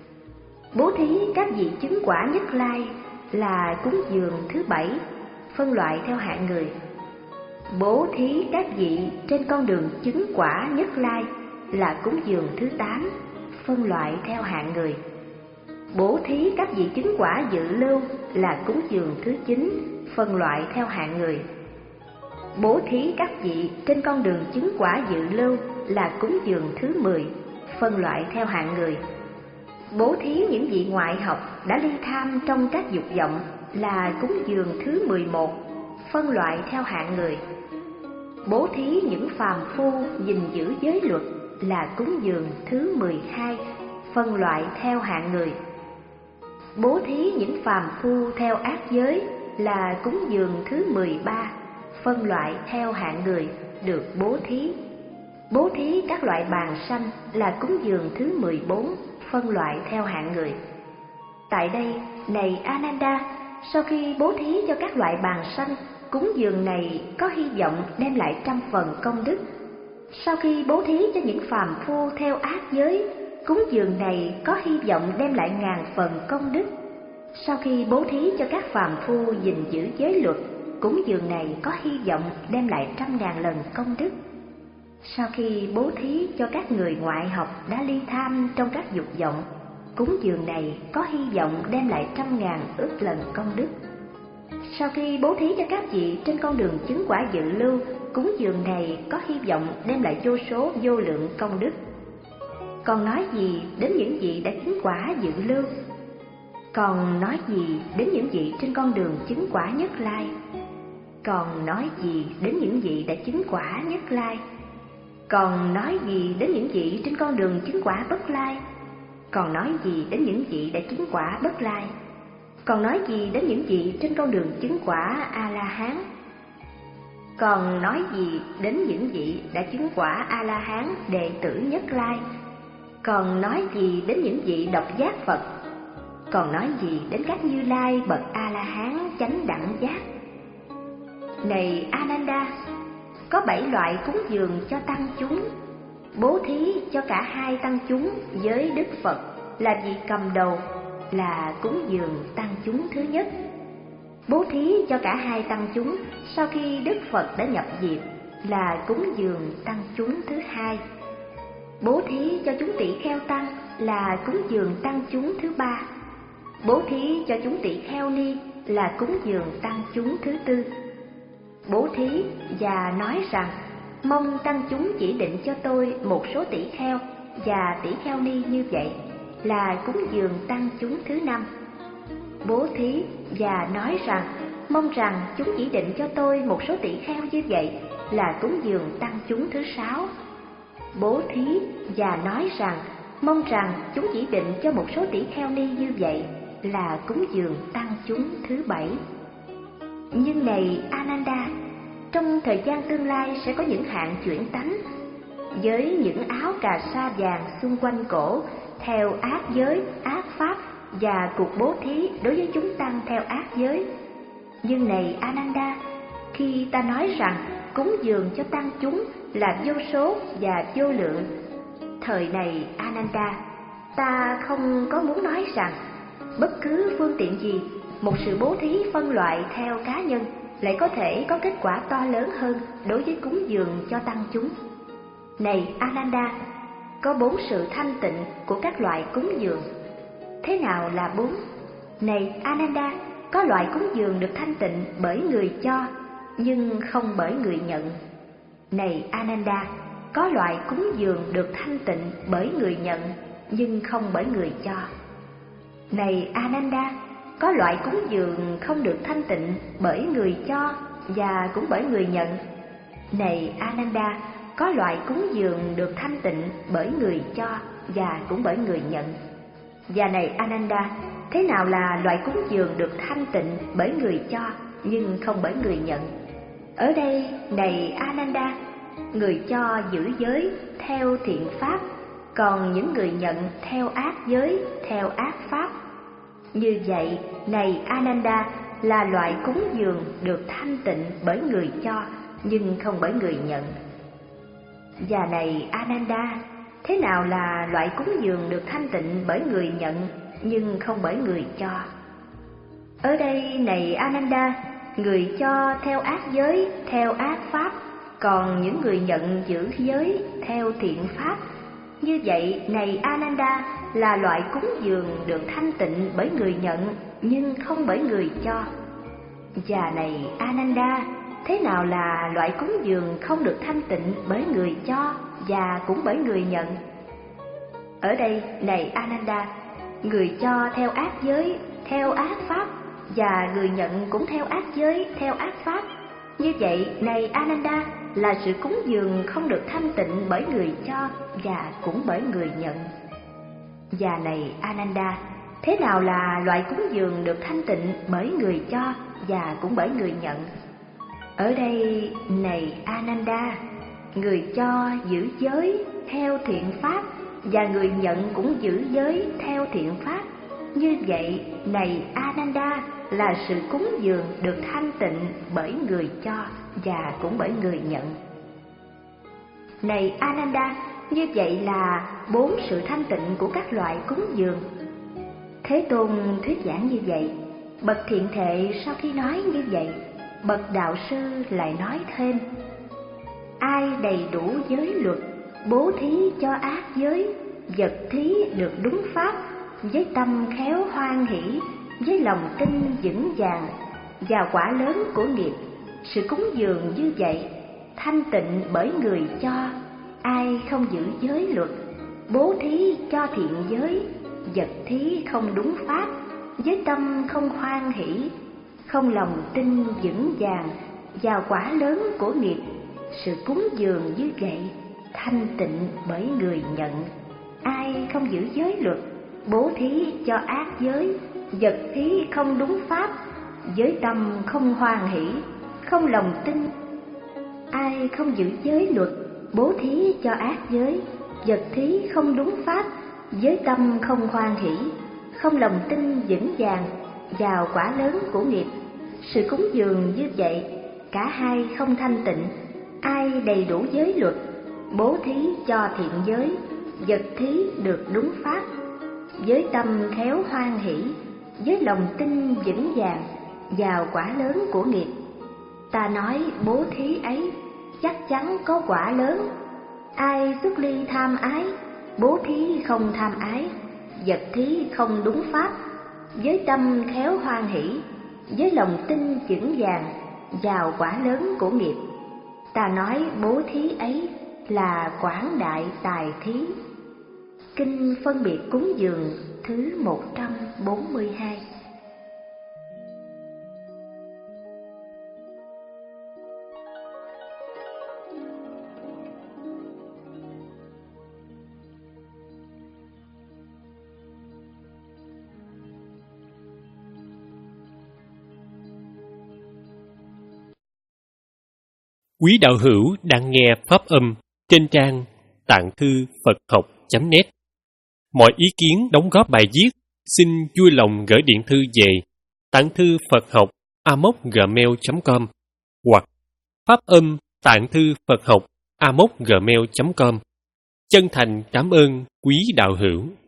Bố thí các vị chứng quả Nhất Lai là cúng dường thứ bảy, phân loại theo hạng người. Bố thí các vị trên con đường chứng quả Nhất Lai là cúng dường thứ tám, phân loại theo hạng người. Bố thí các vị chứng quả Dự Lưu là cúng dường thứ chín, phân loại theo hạng người. Bố thí các vị trên con đường chứng quả Dự Lưu là cúng dường thứ mười, phân loại theo hạng người. Bố thí những vị ngoại học đã ly tham trong các dục vọng là cúng dường thứ mười một, phân loại theo hạng người. Bố thí những phàm phu gìn giữ giới luật là cúng dường thứ mười hai, phân loại theo hạng người. Bố thí những phàm phu theo ác giới là cúng dường thứ mười ba, phân loại theo hạng người được bố thí. Bố thí các loại bàn sanh là cúng dường thứ mười bốn, phân loại theo hạng người. Tại đây, này Ananda, sau khi bố thí cho các loại bàn sanh, cúng dường này có hy vọng đem lại trăm phần công đức. Sau khi bố thí cho những phàm phu theo ác giới, cúng dường này có hy vọng đem lại ngàn phần công đức. Sau khi bố thí cho các phàm phu gìn giữ giới luật, cúng dường này có hy vọng đem lại trăm ngàn lần công đức. Sau khi bố thí cho các người ngoại học đã ly tham trong các dục vọng, cúng dường này có hy vọng đem lại trăm ngàn ức lần công đức. Sau khi bố thí cho các vị trên con đường chứng quả dự lưu, cúng dường này có hy vọng đem lại vô số vô lượng công đức. Còn nói gì đến những vị đã chứng quả dự lưu? Còn nói gì đến những vị trên con đường chứng quả nhất lai? Còn nói gì đến những vị đã chứng quả nhất lai? Còn nói gì đến những vị trên con đường chứng quả bất lai? Còn nói gì đến những vị đã chứng quả bất lai? Còn nói gì đến những vị trên con đường chứng quả A-la-hán? Còn nói gì đến những vị đã chứng quả A-la-hán đệ tử nhất lai? Còn nói gì đến những vị độc giác Phật? Còn nói gì đến các Như Lai bậc A-la-hán chánh đẳng giác? Này Ananda, có bảy loại cúng dường cho tăng chúng. Bố thí cho cả hai tăng chúng với Đức Phật là vị cầm đầu, là cúng dường tăng chúng thứ nhất. Bố thí cho cả hai tăng chúng sau khi Đức Phật đã nhập diệt là cúng dường tăng chúng thứ hai. Bố thí cho chúng tỷ kheo tăng là cúng dường tăng chúng thứ ba. Bố thí cho chúng tỷ kheo ni là cúng dường tăng chúng thứ tư. Bố thí và nói rằng mong tăng chúng chỉ định cho tôi một số tỷ kheo và tỷ kheo ni như vậy là cúng dường tăng chúng thứ năm. Bố thí và nói rằng mong rằng chúng chỉ định cho tôi một số tỷ kheo như vậy là cúng dường tăng chúng thứ sáu. Bố thí và nói rằng mong rằng chúng chỉ định cho một số tỷ kheo ni như vậy là cúng dường tăng chúng thứ bảy. Nhưng này Ananda, trong thời gian tương lai sẽ có những hạng chuyển tánh, với những áo cà sa vàng xung quanh cổ theo ác giới, ác pháp và cuộc bố thí đối với chúng tăng theo ác giới. Nhưng này Ananda, khi ta nói rằng cúng dường cho tăng chúng là vô số và vô lượng, thời này Ananda, ta không có muốn nói rằng bất cứ phương tiện gì, một sự bố thí phân loại theo cá nhân lại có thể có kết quả to lớn hơn đối với cúng dường cho tăng chúng. Này Ananda, có bốn sự thanh tịnh của các loại cúng dường. Thế nào là bốn? Này Ananda, có loại cúng dường được thanh tịnh bởi người cho, nhưng không bởi người nhận. Này Ananda, có loại cúng dường được thanh tịnh bởi người nhận, nhưng không bởi người cho. Này Ananda, có loại cúng dường không được thanh tịnh bởi người cho và cũng bởi người nhận. Này Ananda, có loại cúng dường được thanh tịnh bởi người cho và cũng bởi người nhận. Và này Ananda, thế nào là loại cúng dường được thanh tịnh bởi người cho nhưng không bởi người nhận? Ở đây, này Ananda, người cho giữ giới theo thiện pháp, còn những người nhận theo ác giới, theo ác pháp. Như vậy, này Ananda, là loại cúng dường được thanh tịnh bởi người cho nhưng không bởi người nhận. Và này Ananda, thế nào là loại cúng dường được thanh tịnh bởi người nhận nhưng không bởi người cho? Ở đây, này Ananda, người cho theo ác giới, theo ác pháp, còn những người nhận giữ giới theo thiện pháp. Như vậy, này Ananda, là loại cúng dường được thanh tịnh bởi người nhận nhưng không bởi người cho. Và này Ananda, thế nào là loại cúng dường không được thanh tịnh bởi người cho và cũng bởi người nhận? Ở đây, này Ananda, người cho theo ác giới, theo ác pháp, và người nhận cũng theo ác giới, theo ác pháp. Như vậy, này Ananda, là sự cúng dường không được thanh tịnh bởi người cho và cũng bởi người nhận. Và này Ananda, thế nào là loại cúng dường được thanh tịnh bởi người cho và cũng bởi người nhận? Ở đây, này Ananda, người cho giữ giới theo thiện pháp và người nhận cũng giữ giới theo thiện pháp. Như vậy, này Ananda, là sự cúng dường được thanh tịnh bởi người cho và cũng bởi người nhận. Này Ananda, Như vậy là bốn sự thanh tịnh của các loại cúng dường. Thế Tôn thuyết giảng như vậy. Bậc thiện thệ sau khi nói như vậy, bậc đạo sư lại nói thêm: ai đầy đủ giới luật, bố thí cho ác giới, vật thí được đúng pháp, với tâm khéo hoan hỷ, với lòng tin vững vàng vào quả lớn của nghiệp. Sự cúng dường như vậy thanh tịnh bởi người cho. Ai không giữ giới luật, bố thí cho thiện giới, vật thí không đúng pháp, với tâm không hoan hỷ, không lòng tin vững vàng vào quả lớn của nghiệp. Sự cúng dường như vậy thanh tịnh bởi người nhận. Ai không giữ giới luật, bố thí cho ác giới, vật thí không đúng pháp, với tâm không hoan hỷ, không lòng tin. Ai không giữ giới luật, bố thí cho ác giới, vật thí không đúng pháp, với tâm không hoan hỷ, không lòng tin vững vàng vào quả lớn của nghiệp. Sự cúng dường như vậy cả hai không thanh tịnh. Ai đầy đủ giới luật, bố thí cho thiện giới, vật thí được đúng pháp, với tâm khéo hoan hỷ, với lòng tin vững vàng vào quả lớn của nghiệp. Ta nói bố thí ấy chắc chắn có quả lớn. Ai xuất ly tham ái, bố thí không tham ái, vật thí không đúng pháp, với tâm khéo hoan hỷ, với lòng tin vững vàng vào quả lớn của nghiệp. Ta nói bố thí ấy là quảng đại tài thí. Kinh phân biệt cúng dường thứ một trăm bốn mươi hai. Quý đạo hữu đang nghe pháp âm trên trang tạng thư Phật học chấm net. Mọi ý kiến đóng góp bài viết xin vui lòng gửi điện thư về tạng thư Phật học a m o c gmail chấm com hoặc pháp âm tạng thư Phật học a m o c gmail chấm com. Chân thành cảm ơn quý đạo hữu.